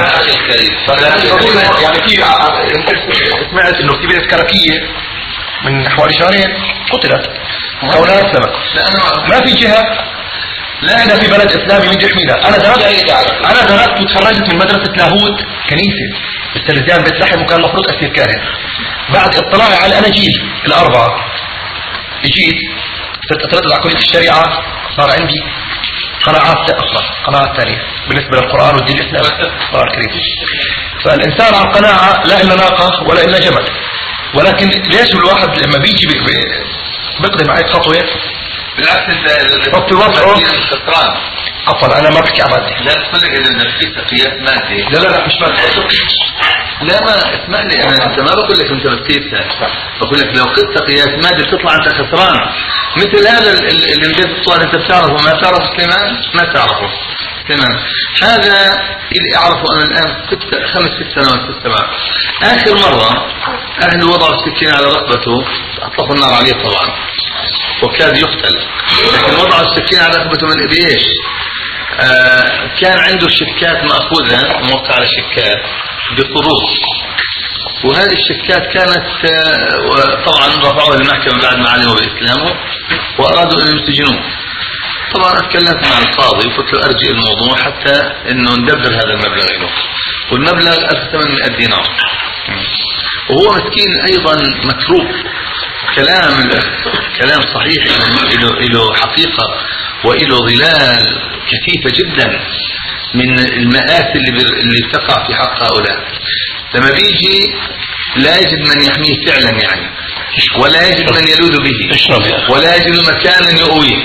يعني في سمعت إنه في بنت كركية من حوالي شهرين قتلت كونها أسلمت. ما في جهة. لا احنا في بلد اسلامي من يحمينا. انا درست انا درست وتخرجت من مدرسه لاهوت كنيسه بالسلزان بيت لحم، وكان المفروض اصير كاهن. بعد اطلاعي على الاناجيل الاربعه اجيت صرت اتردد على كليه الشريعه، صار عندي قناعات اخرى، قناعات ثانيه بالنسبه للقران والدين الاسلامي القران الكريم. فالانسان عن قناعه لا الا ناقه ولا الا جمل. ولكن ليش الواحد لما بيجي بيقدم عليك خطوه بالعكس انت وقت وضعه خسران. عفوا انا ما بحكي عن مادي. لا تقول لك اذا نفسك قياس مادي. لا لا لا مش مادي. لا ما اسمع لي انا، انت ما بقول لك انت بتقيسها، بقول لك لو قست قياس مادي بتطلع انت خسران. مثل هذا اللي من بيت الطوال انت بتعرفه ما بتعرف سليمان؟ ما تعرفه سليمان. هذا اللي اعرفه انا الان ست خمس ست سنوات ست سنوات. اخر مره اهله وضعوا السكين على رقبته، اطلقوا النار عليه طبعا وكاد يقتل، لكن وضعوا السكين على رقبته من ايش؟ آه كان عنده شكات مأخوذة موقع على شكات بطروق، وهذه الشكات كانت آه طبعا رفعوها للمحكمة بعد ما علموا بإسلامه وأرادوا أن يسجنوه. طبعا اتكلمت مع القاضي وقلت له أرجئ الموضوع حتى أنه ندبر هذا المبلغ له، والمبلغ ألف وثمانمائة دينار، وهو مسكين أيضا متروك. كلام كلام صحيح له له حقيقة وله ظلال كثيفة جدا من المآسي اللي اللي بتقع في حق هؤلاء. لما بيجي لا يجد من يحميه فعلا يعني، ولا يجد من يلوذ به، ولا يجد مكانا يؤويه،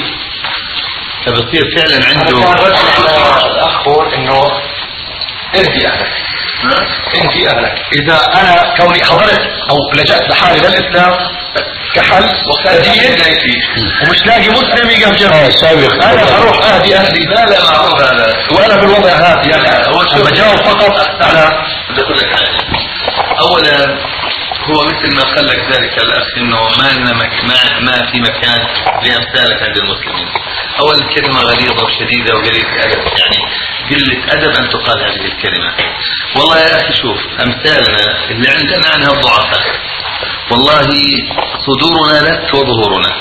فبصير فعلا عنده. الأخ إنه ارجي أهلك انتي اهلك. اذا انا كوني حضرت او لجأت لحالي للاسلام كحل وخدية ومش لاقي مسلم يقف جنبي، انا اروح اهدي اهلي. لا لا معروف هذا، وانا بالوضع هذا يعني انا بجاوب فقط على. بدي اقول لك حاجه. اولا هو مثل ما قال لك ذلك الاخ انه ما لنا مك... ما ما في مكان لامثالك عند المسلمين. اولا كلمه غليظه وشديده وقليله ادب، يعني قله ادب ان تقال هذه الكلمه. والله يا اخي شوف امثالنا اللي عندنا عنها الضعفاء، والله صدورنا لك وظهورنا،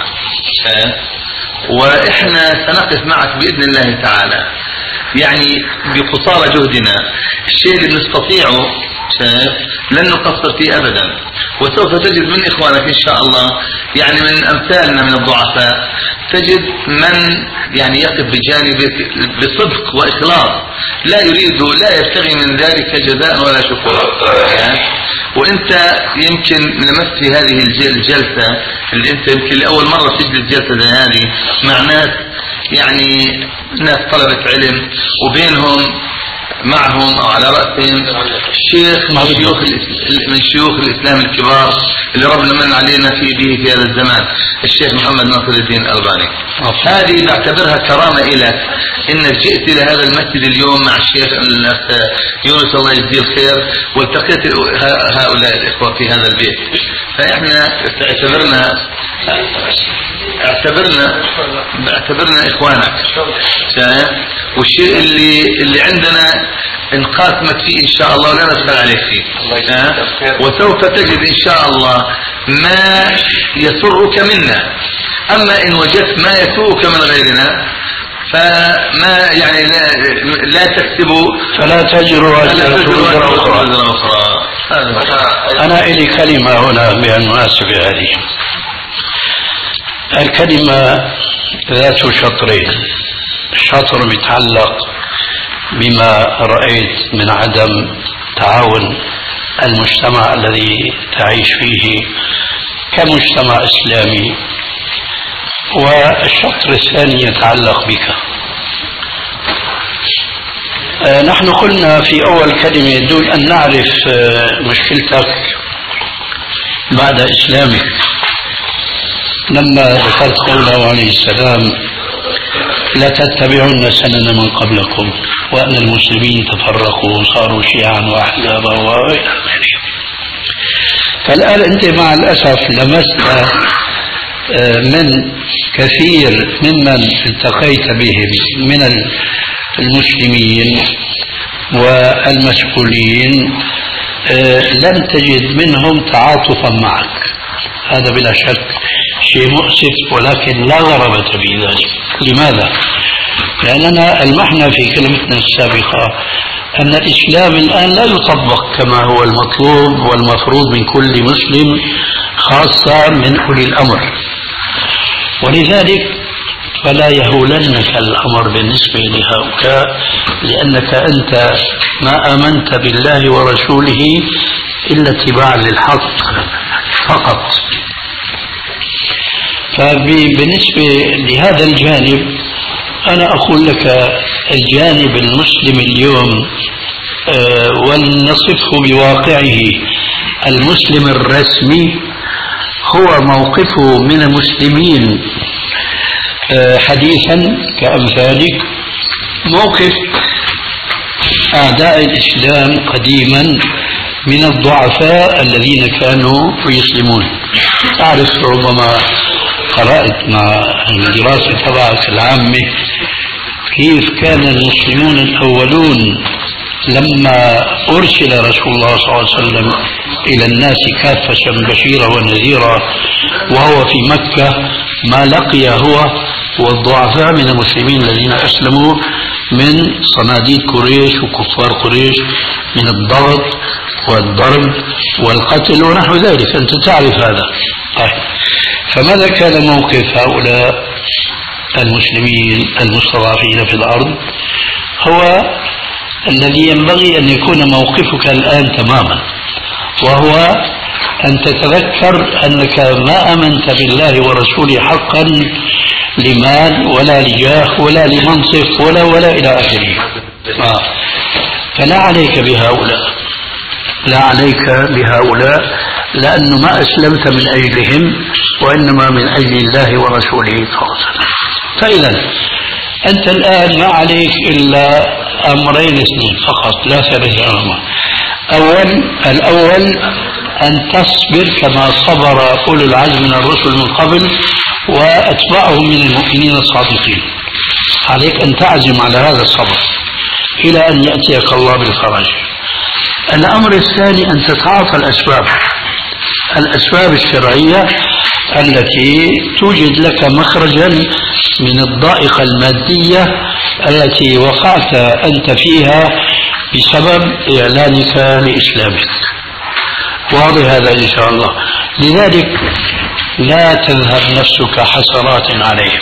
واحنا سنقف معك باذن الله تعالى، يعني بقصارى جهدنا. الشيء اللي بنستطيعه لن نقصر فيه ابدا، وسوف تجد من اخوانك ان شاء الله يعني من امثالنا من الضعفاء تجد من يعني يقف بجانبك بصدق واخلاص، لا يريد لا يبتغي من ذلك جزاء ولا شكر. وانت يمكن لمست في هذه الجلسه اللي انت يمكن لاول مره تجلس جلسه زي هذه مع ناس يعني ناس طلبه علم، وبينهم معهم او على راسهم شيخ من شيوخ من شيوخ الاسلام الكبار اللي ربنا من علينا في به في هذا الزمان، الشيخ محمد ناصر الدين الألباني. هذه بعتبرها كرامه لك انك جئت الى هذا المسجد اليوم مع الشيخ يونس الله يجزيه الخير، والتقيت هؤلاء الاخوه في هذا البيت. فاحنا اعتبرنا اعتبرنا اعتبرنا اخوانك، والشيء اللي اللي عندنا نقاسمك فيه ان شاء الله ولا ندخل عليك فيه، وسوف تجد ان شاء الله ما يسرك منا. اما ان وجدت ما يسوءك من غيرنا فما يعني لا, لا تكسبوا فلا تجروا وزر أخرى. أنا إلي كلمة هنا بالمناسبة هذه. الكلمة ذات شطرين، شطر يتعلق بما رأيت من عدم تعاون المجتمع الذي تعيش فيه كمجتمع إسلامي، والشطر الثاني يتعلق بك. آه نحن قلنا في أول كلمة دون أن نعرف آه مشكلتك بعد إسلامك لما ذكرت قوله عليه السلام لا تتبعن سنن من قبلكم وأن المسلمين تفرقوا وصاروا شيعا وأحزابا وإلى آخره. فالآن أنت مع الأسف لمست من كثير ممن التقيت بهم من المسلمين والمسؤولين لم تجد منهم تعاطفا معك. هذا بلا شك شيء مؤسف ولكن لا غرابة في ذلك. لماذا؟ لأننا المحنة في كلمتنا السابقة أن الإسلام الآن لا يطبق كما هو المطلوب والمفروض من كل مسلم خاصة من أولي الأمر، ولذلك فلا يهولنك الأمر بالنسبة لهؤلاء لأنك أنت ما آمنت بالله ورسوله إلا اتباعا للحق فقط. فبالنسبة لهذا الجانب أنا أقول لك الجانب المسلم اليوم أه ولنصفه بواقعه المسلم الرسمي هو موقفه من المسلمين أه حديثا كأمثالك موقف أعداء الإسلام قديما من الضعفاء الذين كانوا يسلمون. تعرف ربما قرأت مع الدراسة تبعك العامة كيف كان المسلمون الأولون لما أرسل رسول الله صلى الله عليه وسلم إلى الناس كافة بشيرا ونذيرا وهو في مكة ما لقي هو والضعفاء من المسلمين الذين أسلموا من صناديد قريش وكفار قريش من الضغط والضرب والقتل ونحو ذلك. أنت تعرف هذا. طيب فماذا كان موقف هؤلاء المسلمين المستضعفين في الأرض؟ هو الذي ينبغي أن يكون موقفك الآن تماما، وهو أن تتذكر أنك ما آمنت بالله ورسوله حقا لمال ولا لجاه ولا لمنصب ولا ولا إلى آخره. آه. فلا عليك بهؤلاء، لا عليك بهؤلاء لأنه ما أسلمت من أجلهم وإنما من أجل الله ورسوله صلى الله عليه وسلم. فإذا أنت الآن ما عليك إلا أمرين اثنين فقط لا ثالث لهما. أول الأول أن تصبر كما صبر أولو العزم من الرسل من قبل وأتباعهم من المؤمنين الصادقين. عليك أن تعزم على هذا الصبر إلى أن يأتيك الله بالفرج. الأمر الثاني أن تتعاطى الأسباب الأسباب الشرعية التي توجد لك مخرجا من الضائقة المادية التي وقعت أنت فيها بسبب إعلانك لإسلامك. واضح هذا إن شاء الله. لذلك لا تذهب نفسك حسرات عليهم.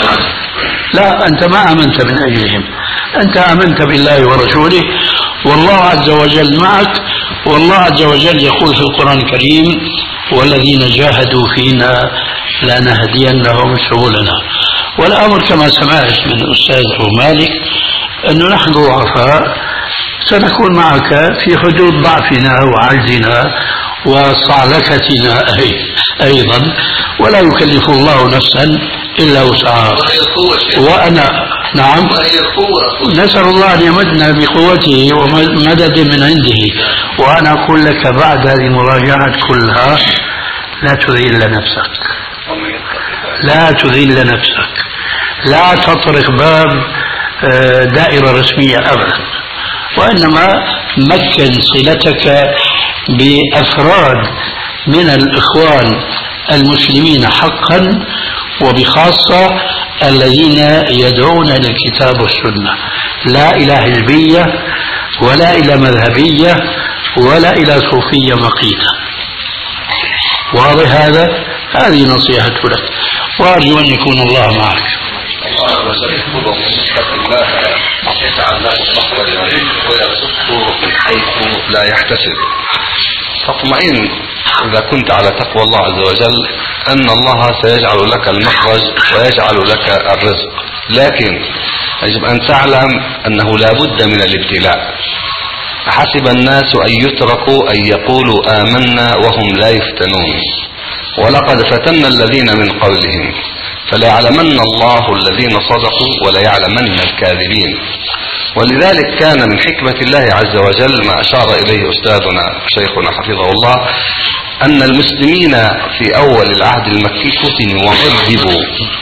لا، أنت ما آمنت من أجلهم، أنت آمنت بالله ورسوله والله عز وجل معك. والله عز وجل يقول في القرآن الكريم والذين جاهدوا فينا لنهدينهم سبلنا. والأمر كما سمعت من الأستاذ أبو مالك أنه نحن ضعفاء سنكون معك في حدود ضعفنا وعجزنا وصعلكتنا أيضا، ولا يكلف الله نفسا إلا وسعها. وأنا نعم نسأل الله أن يمدنا بقوته ومدد من عنده. وأنا أقول لك بعد هذه المراجعات كلها لا تذل نفسك، لا تذل نفسك، لا تطرق باب دائرة رسمية أبدا، وإنما مكن صلتك بأفراد من الإخوان المسلمين حقا، وبخاصة الذين يدعون للكتاب والسنة، لا إلى حزبية ولا إلى مذهبية ولا إلى صوفية مقيتة. واضح هذا؟ هذه نصيحة لك، وأرجو أن يكون الله معك. يجعل له مخرجا ويرزقه من حيث لا يحتسب. تطمئن إذا كنت على تقوى الله عز وجل أن الله سيجعل لك المخرج ويجعل لك الرزق. لكن يجب أن تعلم أنه لا بد من الابتلاء. حسب الناس أن يتركوا أن يقولوا آمنا وهم لا يفتنون، ولقد فتنا الذين من قبلهم فليعلمن الله الذين صدقوا وليعلمن الكاذبين. ولذلك كان من حكمة الله عز وجل ما أشار إليه أستاذنا شيخنا حفظه الله، أن المسلمين في أول العهد المكي فتنوا وعذبوا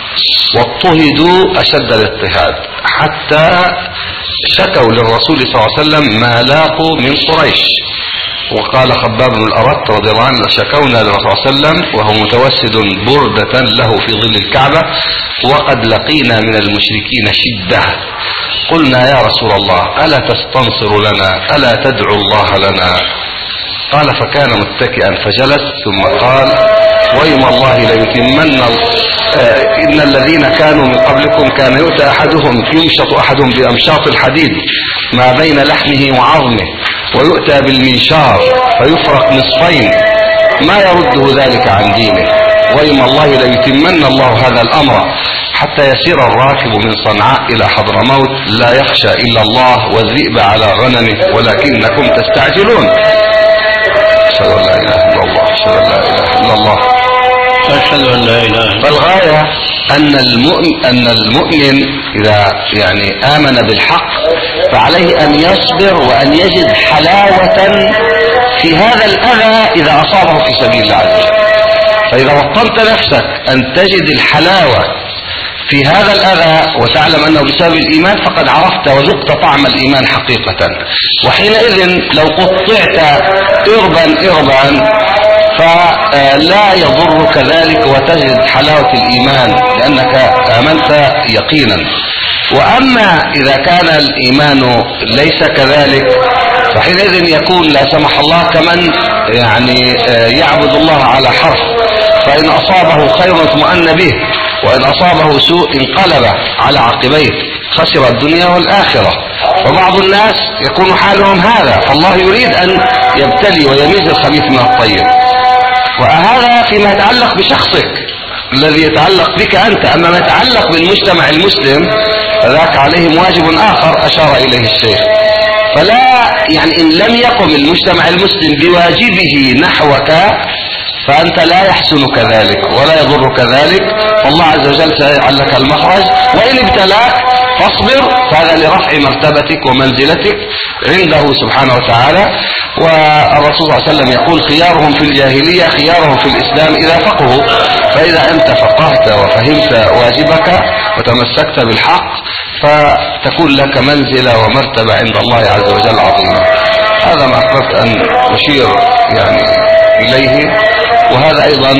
واضطهدوا أشد الاضطهاد، حتى شكوا للرسول صلى الله عليه وسلم ما لاقوا من قريش. وقال خباب بن الأرت رضي الله عنه: شكونا للرسول صلى الله عليه وسلم وهو متوسد بردة له في ظل الكعبة وقد لقينا من المشركين شدة، قلنا يا رسول الله ألا تستنصر لنا، ألا تدعو الله لنا؟ قال: فكان متكئا فجلس ثم قال: ويم الله ليتمن آه إن الذين كانوا من قبلكم كان يؤتى أحدهم يمشط أحدهم بأمشاط الحديد ما بين لحمه وعظمه ويؤتى بالمنشار فيفرق نصفين ما يرده ذلك عن دينه، ويم الله ليتمن الله هذا الأمر حتى يسير الراكب من صنعاء إلى حضرموت لا يخشى إلا الله والذئب على غنمه ولكنكم تستعجلون. أشهد أن لا إله إلا الله، أشهد أن لا إله إلا الله، أشهد أن لا إله إلا الله. فالغاية أن المؤمن أن المؤمن إذا يعني آمن بالحق فعليه أن يصبر وأن يجد حلاوة في هذا الأذى إذا أصابه في سبيل الله عز وجل. فإذا وطنت نفسك أن تجد الحلاوة في هذا الأذى وتعلم أنه بسبب الإيمان فقد عرفت وذقت طعم الإيمان حقيقة، وحينئذ لو قطعت إربا إربا فلا يضرك ذلك وتجد حلاوة الإيمان لأنك آمنت يقينا. وأما إذا كان الإيمان ليس كذلك فحينئذ يكون لا سمح الله كمن يعني يعبد الله على حرف، فإن أصابه خير اطمأن به وإن أصابه سوء انقلب على عقبيه خسر الدنيا والآخرة. وبعض الناس يكون حالهم هذا، فالله يريد أن يبتلي ويميز الخبيث من الطيب، وهذا فيما يتعلق بشخصك الذي يتعلق بك أنت. أما ما يتعلق بالمجتمع المسلم فذاك عليهم واجب آخر أشار إليه الشيخ. فلا يعني إن لم يقم المجتمع المسلم بواجبه نحوك فأنت لا يحسنك ذلك ولا يضرك ذلك، فالله عز وجل سيجعل لك المخرج. وإن ابتلاك فاصبر، فهذا لرفع مرتبتك ومنزلتك عنده سبحانه وتعالى. والرسول صلى الله عليه وسلم يقول: خيارهم في الجاهلية خيارهم في الإسلام إذا فقهوا. فإذا أنت فقهت وفهمت واجبك وتمسكت بالحق فتكون لك منزلة ومرتبة عند الله عز وجل عظيمة. هذا ما أردت أن أشير يعني إليه. وهذا أيضا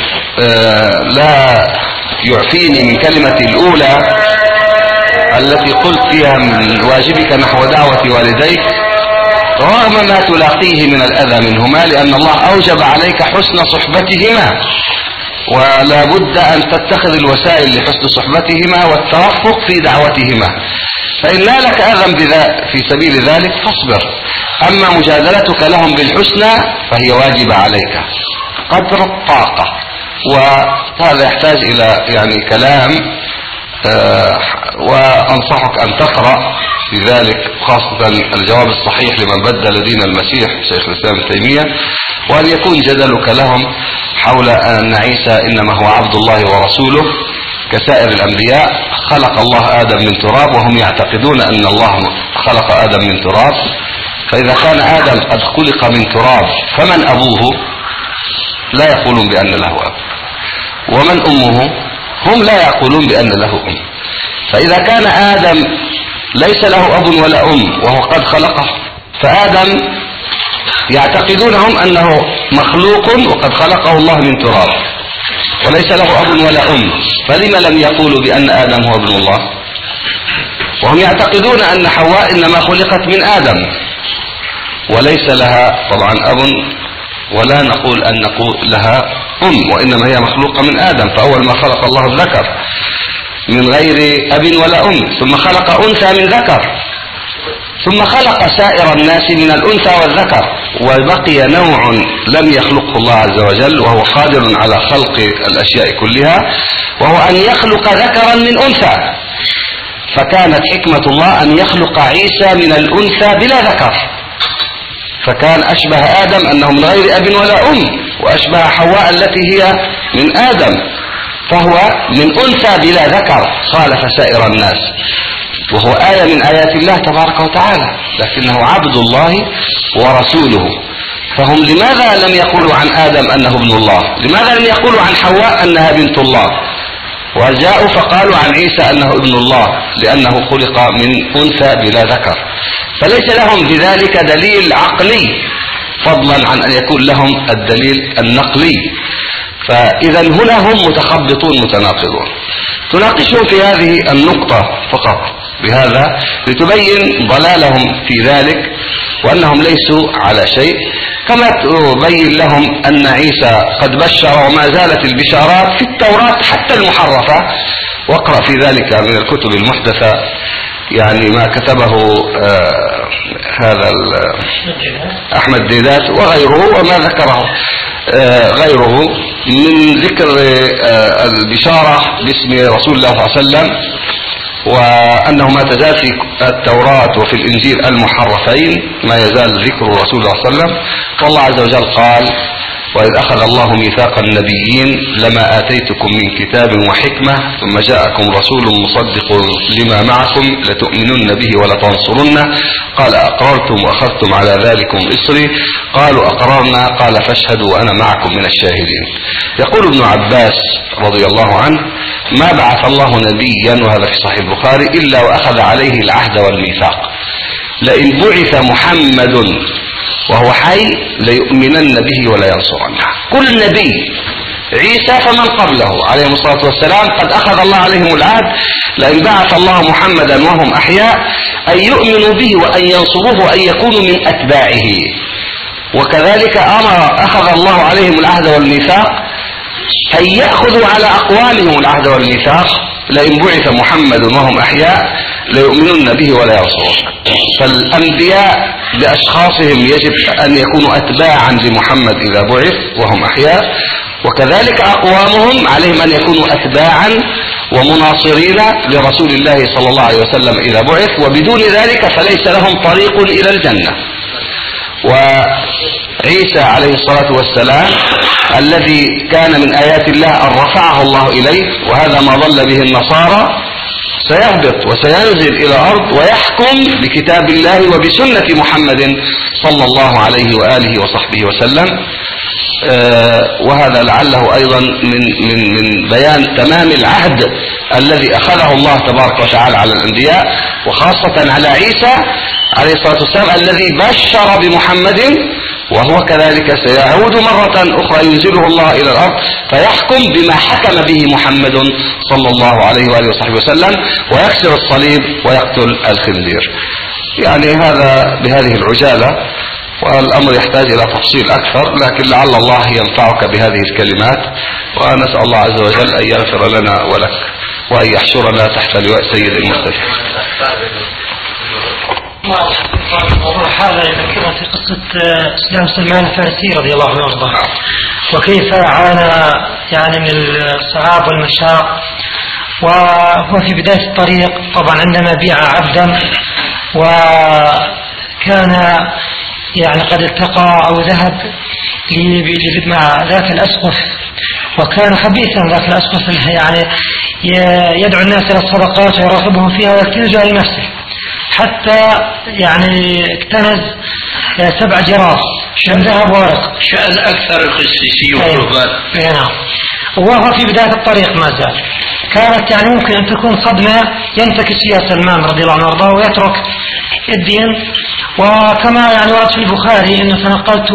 لا يعفيني من كلمة الأولى التي قلت فيها من واجبك نحو دعوة والديك رغم ما تلاقيه من الأذى منهما، لأن الله أوجب عليك حسن صحبتهما، ولا بد أن تتخذ الوسائل لحسن صحبتهما والترفق في دعوتهما. فإن نالك أذى في سبيل ذلك فاصبر. أما مجادلتك لهم بالحسنى فهي واجبة عليك قدر الطاقة، وهذا يحتاج إلى يعني كلام آه وأنصحك أن تقرأ في ذلك خاصة الجواب الصحيح لمن بدل دين المسيح شيخ الإسلام ابن تيمية، وأن يكون جدلك لهم حول أن عيسى إنما هو عبد الله ورسوله كسائر الأنبياء. خلق الله آدم من تراب وهم يعتقدون أن الله خلق آدم من تراب، فإذا كان آدم قد خلق من تراب فمن أبوه؟ لا يقولون بأن له أب. ومن أمه؟ هم لا يقولون بأن له أم. فإذا كان آدم ليس له أب ولا أم وهو قد خلقه، فآدم يعتقدونهم أنه مخلوق وقد خلقه الله من تراب وليس له أب ولا أم، فلما لم يقولوا بأن آدم هو ابن الله؟ وهم يعتقدون أن حواء إنما خلقت من آدم وليس لها طبعا أب، ولا نقول أن نقول لها أم، وإنما هي مخلوقة من آدم. فأول ما خلق الله الذكر من غير أب ولا أم، ثم خلق أنثى من ذكر، ثم خلق سائر الناس من الأنثى والذكر، وبقي نوع لم يخلقه الله عز وجل وهو قادر على خلق الأشياء كلها، وهو أن يخلق ذكرا من أنثى. فكانت حكمة الله أن يخلق عيسى من الأنثى بلا ذكر، فكان أشبه آدم أنه من غير أب ولا أم، وأشبه حواء التي هي من آدم، فهو من أنثى بلا ذكر خالف سائر الناس، وهو آية من آيات الله تبارك وتعالى، لكنه عبد الله ورسوله. فهم لماذا لم يقولوا عن آدم أنه ابن الله؟ لماذا لم يقولوا عن حواء أنها بنت الله؟ وجاءوا فقالوا عن عيسى أنه ابن الله لأنه خلق من أنثى بلا ذكر، فليس لهم بذلك دليل عقلي فضلا عن أن يكون لهم الدليل النقلي. فإذا هنا هم متخبطون متناقضون. تناقشهم في هذه النقطة فقط بهذا لتبين ضلالهم في ذلك وأنهم ليسوا على شيء، كما تبين لهم أن عيسى قد بشر وما زالت البشارات في التوراة حتى المحرفة، واقرأ في ذلك من الكتب المحدثة يعني ما كتبه آه هذا أحمد ديدات وغيره وما ذكره آه غيره من ذكر آه البشارة باسم رسول الله صلى الله عليه وسلم، وأنه ما تزال في التوراة وفي الإنجيل المحرفين ما يزال ذكر رسول الله صلى الله عليه وسلم. والله عز وجل قال: وإذ أخذ الله ميثاق النبيين لما آتيتكم من كتاب وحكمة ثم جاءكم رسول مصدق لما معكم لتؤمنن به ولتنصرنه قال أقررتم وأخذتم على ذلكم إصري قالوا أقررنا قال فاشهدوا وأنا معكم من الشاهدين. يقول ابن عباس رضي الله عنه: ما بعث الله نبيا، وهذا في صحيح البخاري، إلا وأخذ عليه العهد والميثاق، لئن بعث محمد وهو حي ليؤمنن به ولا ينصرنه. كل نبي عيسى فمن قبله عليه الصلاة والسلام قد أخذ الله عليهم العهد لئن بعث الله محمدا وهم أحياء أن يؤمنوا به وأن ينصروه وأن يكونوا من أتباعه. وكذلك أمر أخذ الله عليهم العهد والميثاق أن يأخذوا على أقوالهم العهد والميثاق لئن بعث محمد وهم أحياء ليؤمنون به ولا ينصرون. فالأنبياء بأشخاصهم يجب أن يكونوا أتباعا لمحمد إذا بعث وهم أحياء، وكذلك أقوامهم عليهم أن يكونوا أتباعا ومناصرين لرسول الله صلى الله عليه وسلم إذا بعث، وبدون ذلك فليس لهم طريق إلى الجنة. وعيسى عليه الصلاة والسلام الذي كان من آيات الله أن رفعه الله إليه، وهذا ما ضل به النصارى، سيهبط وسينزل إلى الأرض ويحكم بكتاب الله وبسنة محمد صلى الله عليه وآله وصحبه وسلم. آه وهذا لعله أيضا من, من, من بيان تمام العهد الذي أخذه الله تبارك وتعالى على الأنبياء، وخاصة على عيسى عليه الصلاة والسلام الذي بشر بمحمد، وهو كذلك سيعود مرة أخرى ينزله الله إلى الأرض فيحكم بما حكم به محمد صلى الله عليه وآله وصحبه وسلم، ويكسر الصليب ويقتل الخنزير. يعني هذا بهذه العجالة، والأمر يحتاج إلى تفصيل أكثر، لكن لعل الله ينفعك بهذه الكلمات، ونسأل الله عز وجل أن يغفر لنا ولك وأن يحشرنا تحت لواء سيد المرتجى. الموضوع هذا يذكرنا في قصة إسلام سلمان الفارسي رضي الله عنه وارضاه، وكيف عانى يعني من الصعاب والمشاق، وهو في بداية الطريق طبعا عندما بيع عبدا وكان يعني قد التقى أو ذهب مع ذاك الأسقف، وكان خبيثا ذاك الأسقف يعني يدعو الناس إلى الصدقات ويرغبهم فيها ويكتنزها لنفسه، حتى يعني اكتنز سبع جراف من ذهب وورق، شأن أكثر القسيسي والرهبان. أي نعم. وهو في بداية الطريق ما زال، كانت يعني ممكن أن تكون صدمة ينتكس فيها سلمان رضي الله عنه وارضاه ويترك الدين. وكما يعني ورد في البخاري أنه تنقلت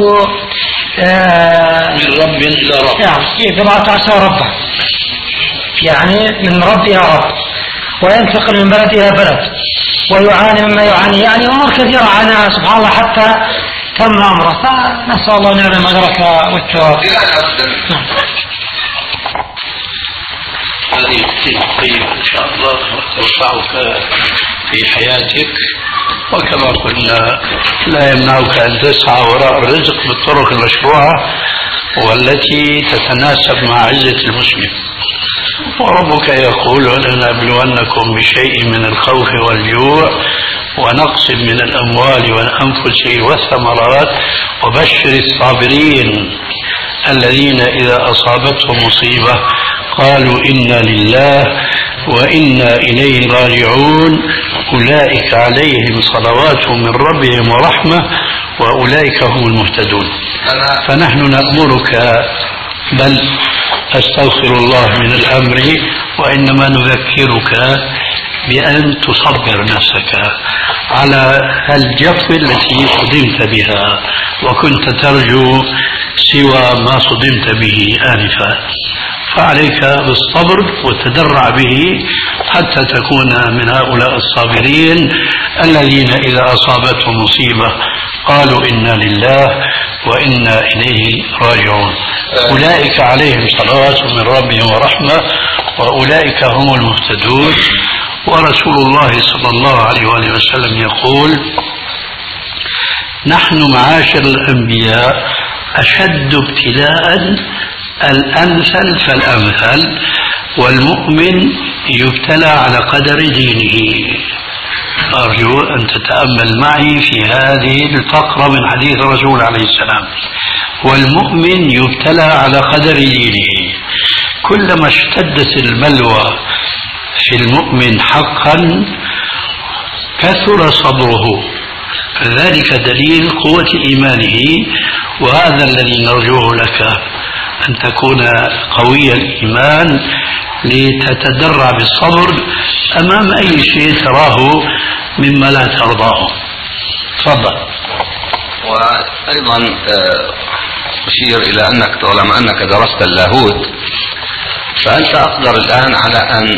آه من رب إلى رب، يعني بضعة عشر ربا، يعني من رب إلى رب، وينتقل من بلد إلى بلد ويعاني مما يعاني، يعني أمور كثيرة عنها سبحان الله حتى تم أمره. فنسأل الله نعم المغفرة والثواب. هذه طيب إن شاء الله تنفعك في حياتك، وكما قلنا لا يمنعك أن تسعى وراء الرزق بالطرق المشروعة والتي تتناسب مع عزة المسلم. وربك يقول ولنبلونكم بشيء من الخوف والجوع ونقص من الأموال والأنفس والثمرات وبشر الصابرين الذين إذا أصابتهم مصيبة قالوا إنا لله وإنا إليه راجعون أولئك عليهم صلوات من ربهم ورحمة وأولئك هم المهتدون. فنحن نأمرك بل أستغفر الله من الأمر وإنما نذكرك بأن تصبر نفسك على الجفوة التي صدمت بها وكنت ترجو سوى ما صدمت به آنفا، فعليك بالصبر والتدرع به حتى تكون من هؤلاء الصابرين الذين إذا أصابتهم مصيبة قالوا إنا لله وإنا إليه راجعون أولئك عليهم صلوات من ربهم ورحمة وأولئك هم المهتدون. ورسول الله صلى الله عليه وآله وسلم يقول نحن معاشر الأنبياء أشد ابتلاء الأمثل فالأمثل والمؤمن يبتلى على قدر دينه. أرجو أن تتأمل معي في هذه الفقرة من حديث الرسول عليه السلام. والمؤمن يبتلى على قدر دينه. كلما اشتدت البلوى في المؤمن حقا كثر صبره، ذلك دليل قوة إيمانه. وهذا الذي نرجوه لك أن تكون قوي الإيمان لتتدرع بالصبر أمام أي شيء تراه مما لا ترضاه. تفضل. وأيضا أشير إلى أنك طالما أنك درست اللاهوت فأنت أقدر الآن على أن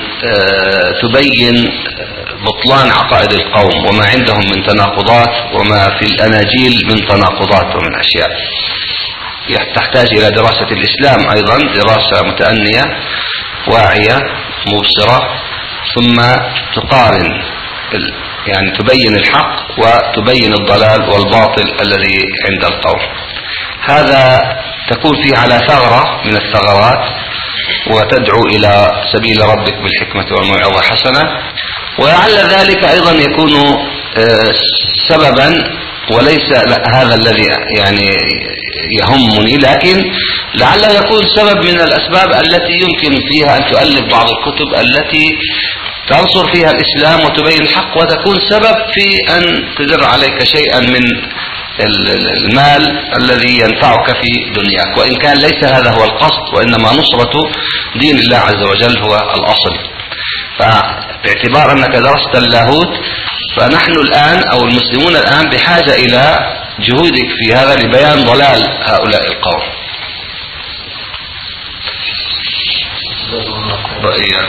تبين بطلان عقائد القوم وما عندهم من تناقضات وما في الأناجيل من تناقضات ومن أشياء تحتاج إلى دراسة الإسلام أيضا، دراسة متأنية واعية مبصرة، ثم تقارن يعني تبين الحق وتبين الضلال والباطل الذي عند القوم. هذا تكون فيه على ثغرة من الثغرات وتدعو إلى سبيل ربك بالحكمة والموعظة الحسنة، ولعل ذلك أيضا يكون سببا، وليس هذا الذي يعني يهمني، لكن لعله يكون سبب من الأسباب التي يمكن فيها أن تؤلف بعض الكتب التي تنصر فيها الإسلام وتبين الحق، وتكون سبب في أن تدر عليك شيئا من المال الذي ينفعك في دنياك، وإن كان ليس هذا هو القصد، وإنما نصرة دين الله عز وجل هو الأصل. فباعتبار أنك درست اللاهوت فنحن الآن أو المسلمون الآن بحاجة إلى جهودك في هذا لبيان ضلال هؤلاء القوم. رأيك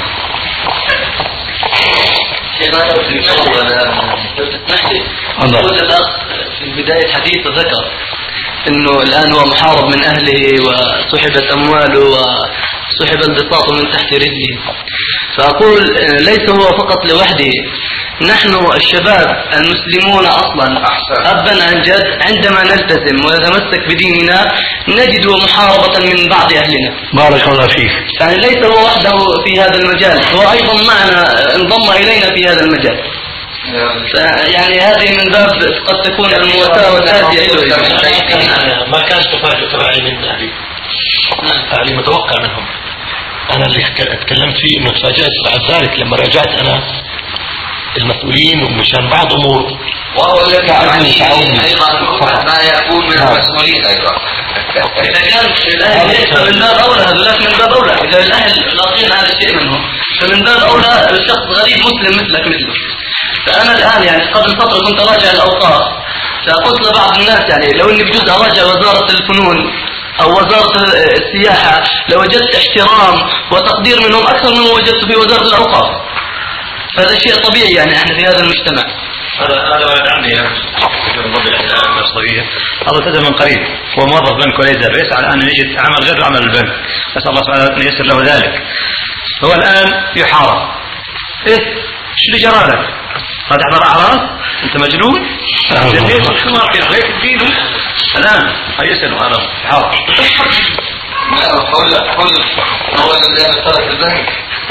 أقول الأخ في بداية حديثه ذكر أنه الآن هو محارب من أهله وسحبت أمواله وسحب البساط من تحت رجله. فأقول ليس هو فقط لوحده، نحن الشباب المسلمون أصلا أبا عن جد عندما نلتزم ونتمسك بديننا نجد محاربة من بعض أهلنا. بارك الله فيك. يعني ليس هو وحده في هذا المجال، هو أيضا معنا انضم إلينا في هذا المجال. يعني هذه من باب قد تكون المواساة والتأدية له. ما كان تفاجئ تبعي من أهلي، أهلي متوقع منهم. أنا اللي تكلمت فيه إنه تفاجأت بعد ذلك لما رجعت أنا المسؤولين ومشان بعض أمور، وهو الذي يعني أيضا ما يكون من المسؤولين أيضا. إذا كان الأهل ليس من باب أولى، هذا من باب أولى. إذا الأهل لاقين هذا الشيء منهم فمن باب أولى شخص غريب مسلم مثلك مثله. فأنا الآن يعني قبل فترة كنت أراجع الأوقاف، فقلت لبعض الناس يعني لو إني بجوز أراجع وزارة الفنون أو وزارة السياحة لوجدت احترام وتقدير منهم أكثر مما وجدت في وزارة الأوقاف. فهذا شيء طبيعي يعني احنا في هذا المجتمع. هذا هذا ولد عمي ربي الأحلام الصغير، هذا ابتدى من قريب، هو موظف بنك وليس يسعى الآن أن يجد عمل غير عمل البنك، نسأل الله سبحانه أن ييسر له ذلك. هو الآن يحارب. إيه؟ شو اللي جرى لك؟ فتح براء عراس؟ أنت مجنون؟ ليش شو ما في عليك تدينه؟ الآن هيسأله هذا يحارب. لا حول حول هو الذي ترك البنك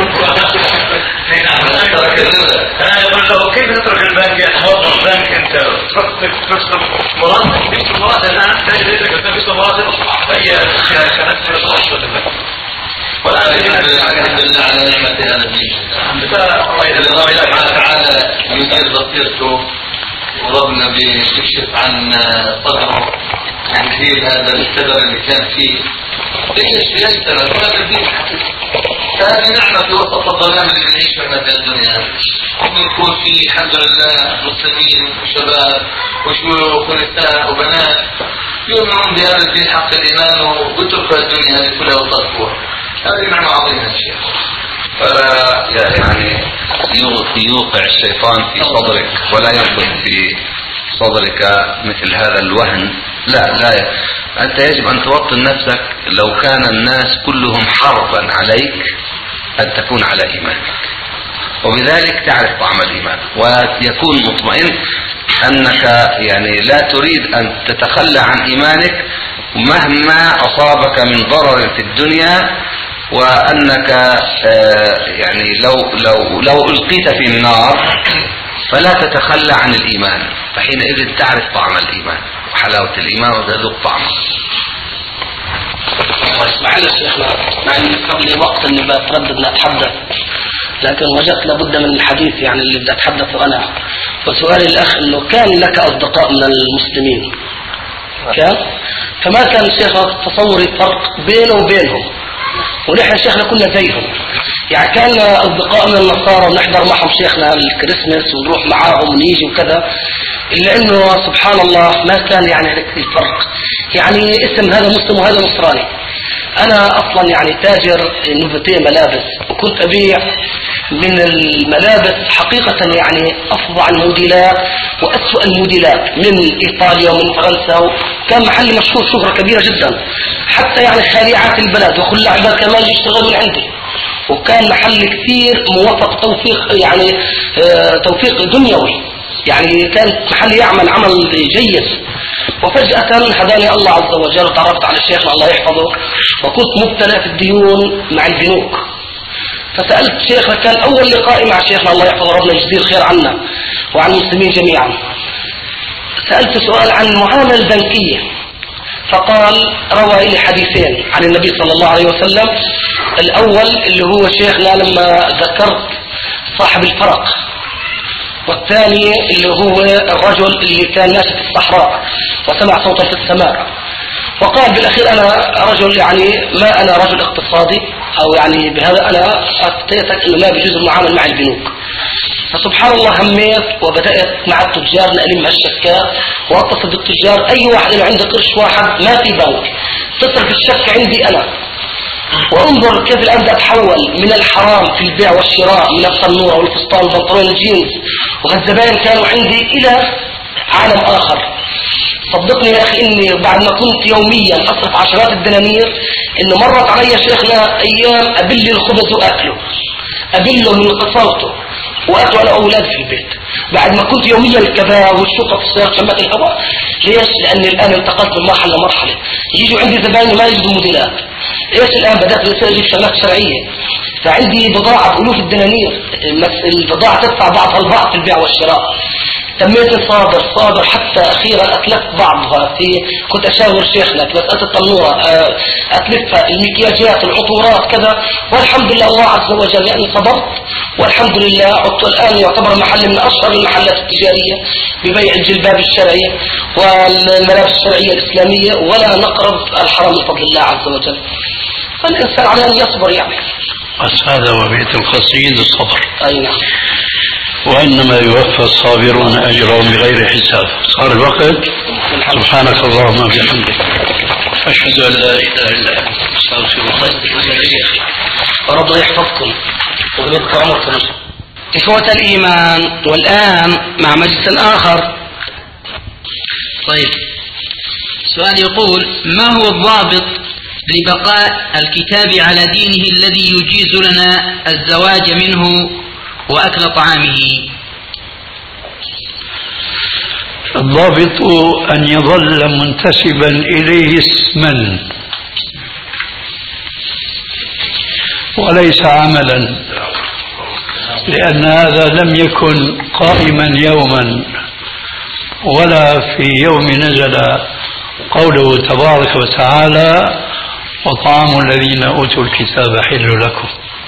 انا يقول له كيف تترك البنك يا موظف البنك انت تكسب مراتب تكسب مراتب انا احتاج لك تكسب مراتب فهي كانت في الصوت البنك والان الحمد لله على نعمه هذا الدين الله سبحانه وتعالى ينير بصيرته وربنا بيكشف عن صدره ويزيل هذا الكدر اللي كان فيه ليش يشتغل وهذا الدين فهذه نعمة في وسط الظلام اللي بنعيشه احنا في الدنيا انه يكون في الحمد لله مسلمين وشباب وشيوخ ونساء وبنات يؤمنون بهذا الدين حق الايمان ويتركوا الدنيا هذه كلها وتركوها. هذه نعمة عظيمة يا شيخ. فلا يعني يوقع الشيطان في صدرك ولا ينفذ في صدرك مثل هذا الوهن. لا لا أنت يجب أن توطن نفسك لو كان الناس كلهم حربا عليك أن تكون على إيمانك وبذلك تعرف طعم الإيمان ويكون مطمئن أنك يعني لا تريد أن تتخلى عن إيمانك مهما أصابك من ضرر في الدنيا وأنك يعني لو لو لو ألقيت في النار فلا تتخلى عن الإيمان فحينئذ تعرف طعم الإيمان وحلاوة الإيمان وتذوق طعمه. اسمح لي شيخنا مع ان قبل وقت اني بتردد لا اتحدث لكن وجدت لابد من الحديث يعني اللي بدي اتحدثه انا. وسؤالي الاخ انه كان لك اصدقاء من المسلمين كان فما كان شيخنا تصوري فرق بينه وبينهم ونحن شيخنا كنا زيهم يعني كان اصدقاء من النصارى ونحضر معهم شيخنا الكريسماس ونروح معاهم ونيجي وكذا الا انه سبحان الله ما كان يعني هذا الفرق يعني اسم هذا مسلم وهذا نصراني. انا اصلا يعني تاجر نبتي ملابس وكنت ابيع من الملابس حقيقة يعني افظع الموديلات واسوأ الموديلات من ايطاليا ومن فرنسا وكان محل مشهور شهرة كبيرة جدا حتى يعني خالعات البلد وخلاعبات كمان يشتغلوا من عندي وكان محل كثير موفق توفيق يعني اه توفيق دنيوي يعني كان محل يعمل عمل جيد. وفجأة هداني الله عز وجل وتعرفت على الشيخ الله يحفظه وكنت مبتلى في الديون مع البنوك فسألت شيخنا كان أول لقاء مع شيخنا الله يحفظه ربنا يجزيه الخير عنا وعن المسلمين جميعا. سألت سؤال عن المعاملة البنكية فقال روى لي حديثين عن النبي صلى الله عليه وسلم. الأول اللي هو شيخنا لما ذكرت صاحب الفرق والثاني اللي هو الرجل اللي كان ماشي في الصحراء وسمع صوتا في السماء وقال بالأخير أنا رجل يعني ما أنا رجل اقتصادي أو يعني بهذا أنا أتيتك أنه لا بيجوز المعامل مع البنوك. فسبحان الله هميت وبدأت مع التجار نألم الشكات وأتصل بالتجار أي واحد اللي عنده قرش واحد ما في بنك تصرف الشك عندي أنا وانظر كيف الآن أتحول من الحرام في البيع والشراء من التنورة والفستان والبنطلون الجينز وهالزبائن كانوا عندي إلى عالم آخر. صدقني يا أخي إني بعد ما كنت يوميا أصرف عشرات الدنانير إنه مرت علي شيخنا أيام أبل الخبز وأكله أبله من قصرته وأكله أنا أولاد في البيت بعد ما كنت يوميا الكباب والشقة في السيارة شمات الهواء. ليش؟ لأني الآن انتقلت من مرحلة لمرحلة يجوا عندي زبائن ما يجدوا موديلات. إيش الآن بدأت أجيب شغلات شرعية فعندي بضاعة بألوف الدنانير البضاعة تدفع بعضها البعض في البيع والشراء. تميت صادر صادر حتى أخيرا أتلف بعضها في كنت أشاور شيخنا في مسألة التنورة أتلفها المكياجات العطورات كذا والحمد لله الله عز وجل يعني صبرت والحمد لله عدت الآن يعتبر محل من أشهر المحلات التجارية ببيع الجلباب الشرعي والملابس الشرعية الإسلامية ولا نقرب الحرام بفضل الله عز وجل. فالإنسان عليه أن يصبر يعني. بس هذا وبيت القصيد الصبر. أي نعم. وإنما يوفى الصابرون أجرهم بغير حساب. صار الوقت. سبحانك اللهم وبحمدك أشهد أن لا إله إلا أنت أستغفرك وربنا يحفظكم ويبقى عمركم. إخوة الإيمان والآن مع مجلس آخر. طيب سؤال يقول ما هو الضابط لبقاء الكتاب على دينه الذي يجيز لنا الزواج منه وأكل طعامه؟ الضابط أن يظل منتسبا إليه اسما وليس عملا، لأن هذا لم يكن قائما يوما ولا في يوم نزل قوله تبارك وتعالى وطعام الذين أوتوا الكتاب حل لكم.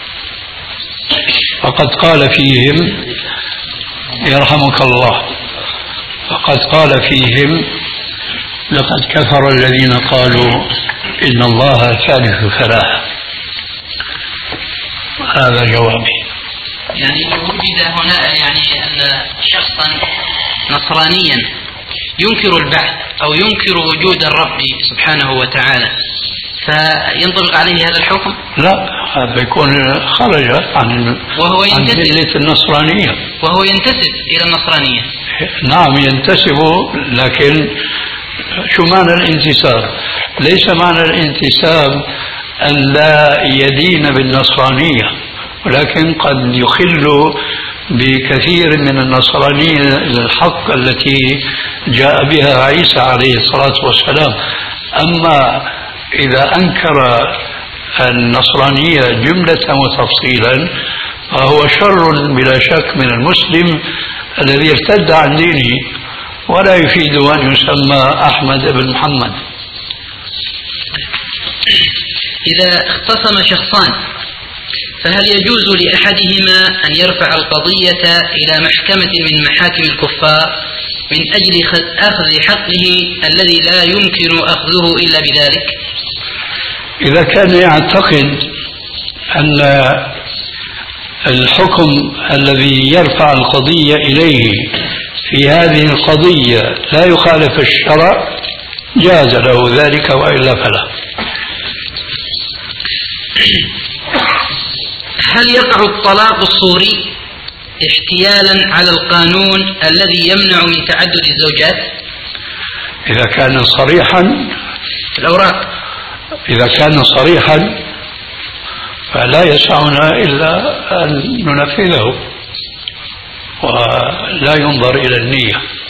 فقد قال فيهم يرحمك الله، فقد قال فيهم لقد كفر الذين قالوا إن الله ثالث ثلاثة. هذا جوابي. يعني وجد هنا يعني أن شخصا نصرانيا ينكر البعث أو ينكر وجود الرب سبحانه وتعالى، فينطبق عليه هذا الحكم؟ لا، هذا يكون خرج عن وهو عن ملة النصرانية، وهو ينتسب إلى النصرانية. نعم ينتسب، لكن شو معنى الانتساب؟ ليس معنى الانتساب أن لا يدين بالنصرانية، ولكن قد يخل بكثير من النصرانية الحق التي جاء بها عيسى عليه الصلاة والسلام. أما إذا أنكر النصرانية جملة وتفصيلا فهو شر بلا شك من المسلم الذي ارتد عن دينه، ولا يفيد أن يسمى أحمد بن محمد. إذا اختصم شخصان فهل يجوز لأحدهما أن يرفع القضية إلى محكمة من محاكم الكفار من أجل أخذ حقه الذي لا يمكن أخذه إلا بذلك؟ إذا كان يعتقد أن الحكم الذي يرفع القضية إليه في هذه القضية لا يخالف الشرع جاز له ذلك، وإلا فلا. هل يقع الطلاق الصوري احتيالا على القانون الذي يمنع من تعدد الزوجات؟ إذا كان صريحا الأوراق إذا كان صريحا فلا يسعنا إلا أن ننفذه ولا ينظر إلى النية.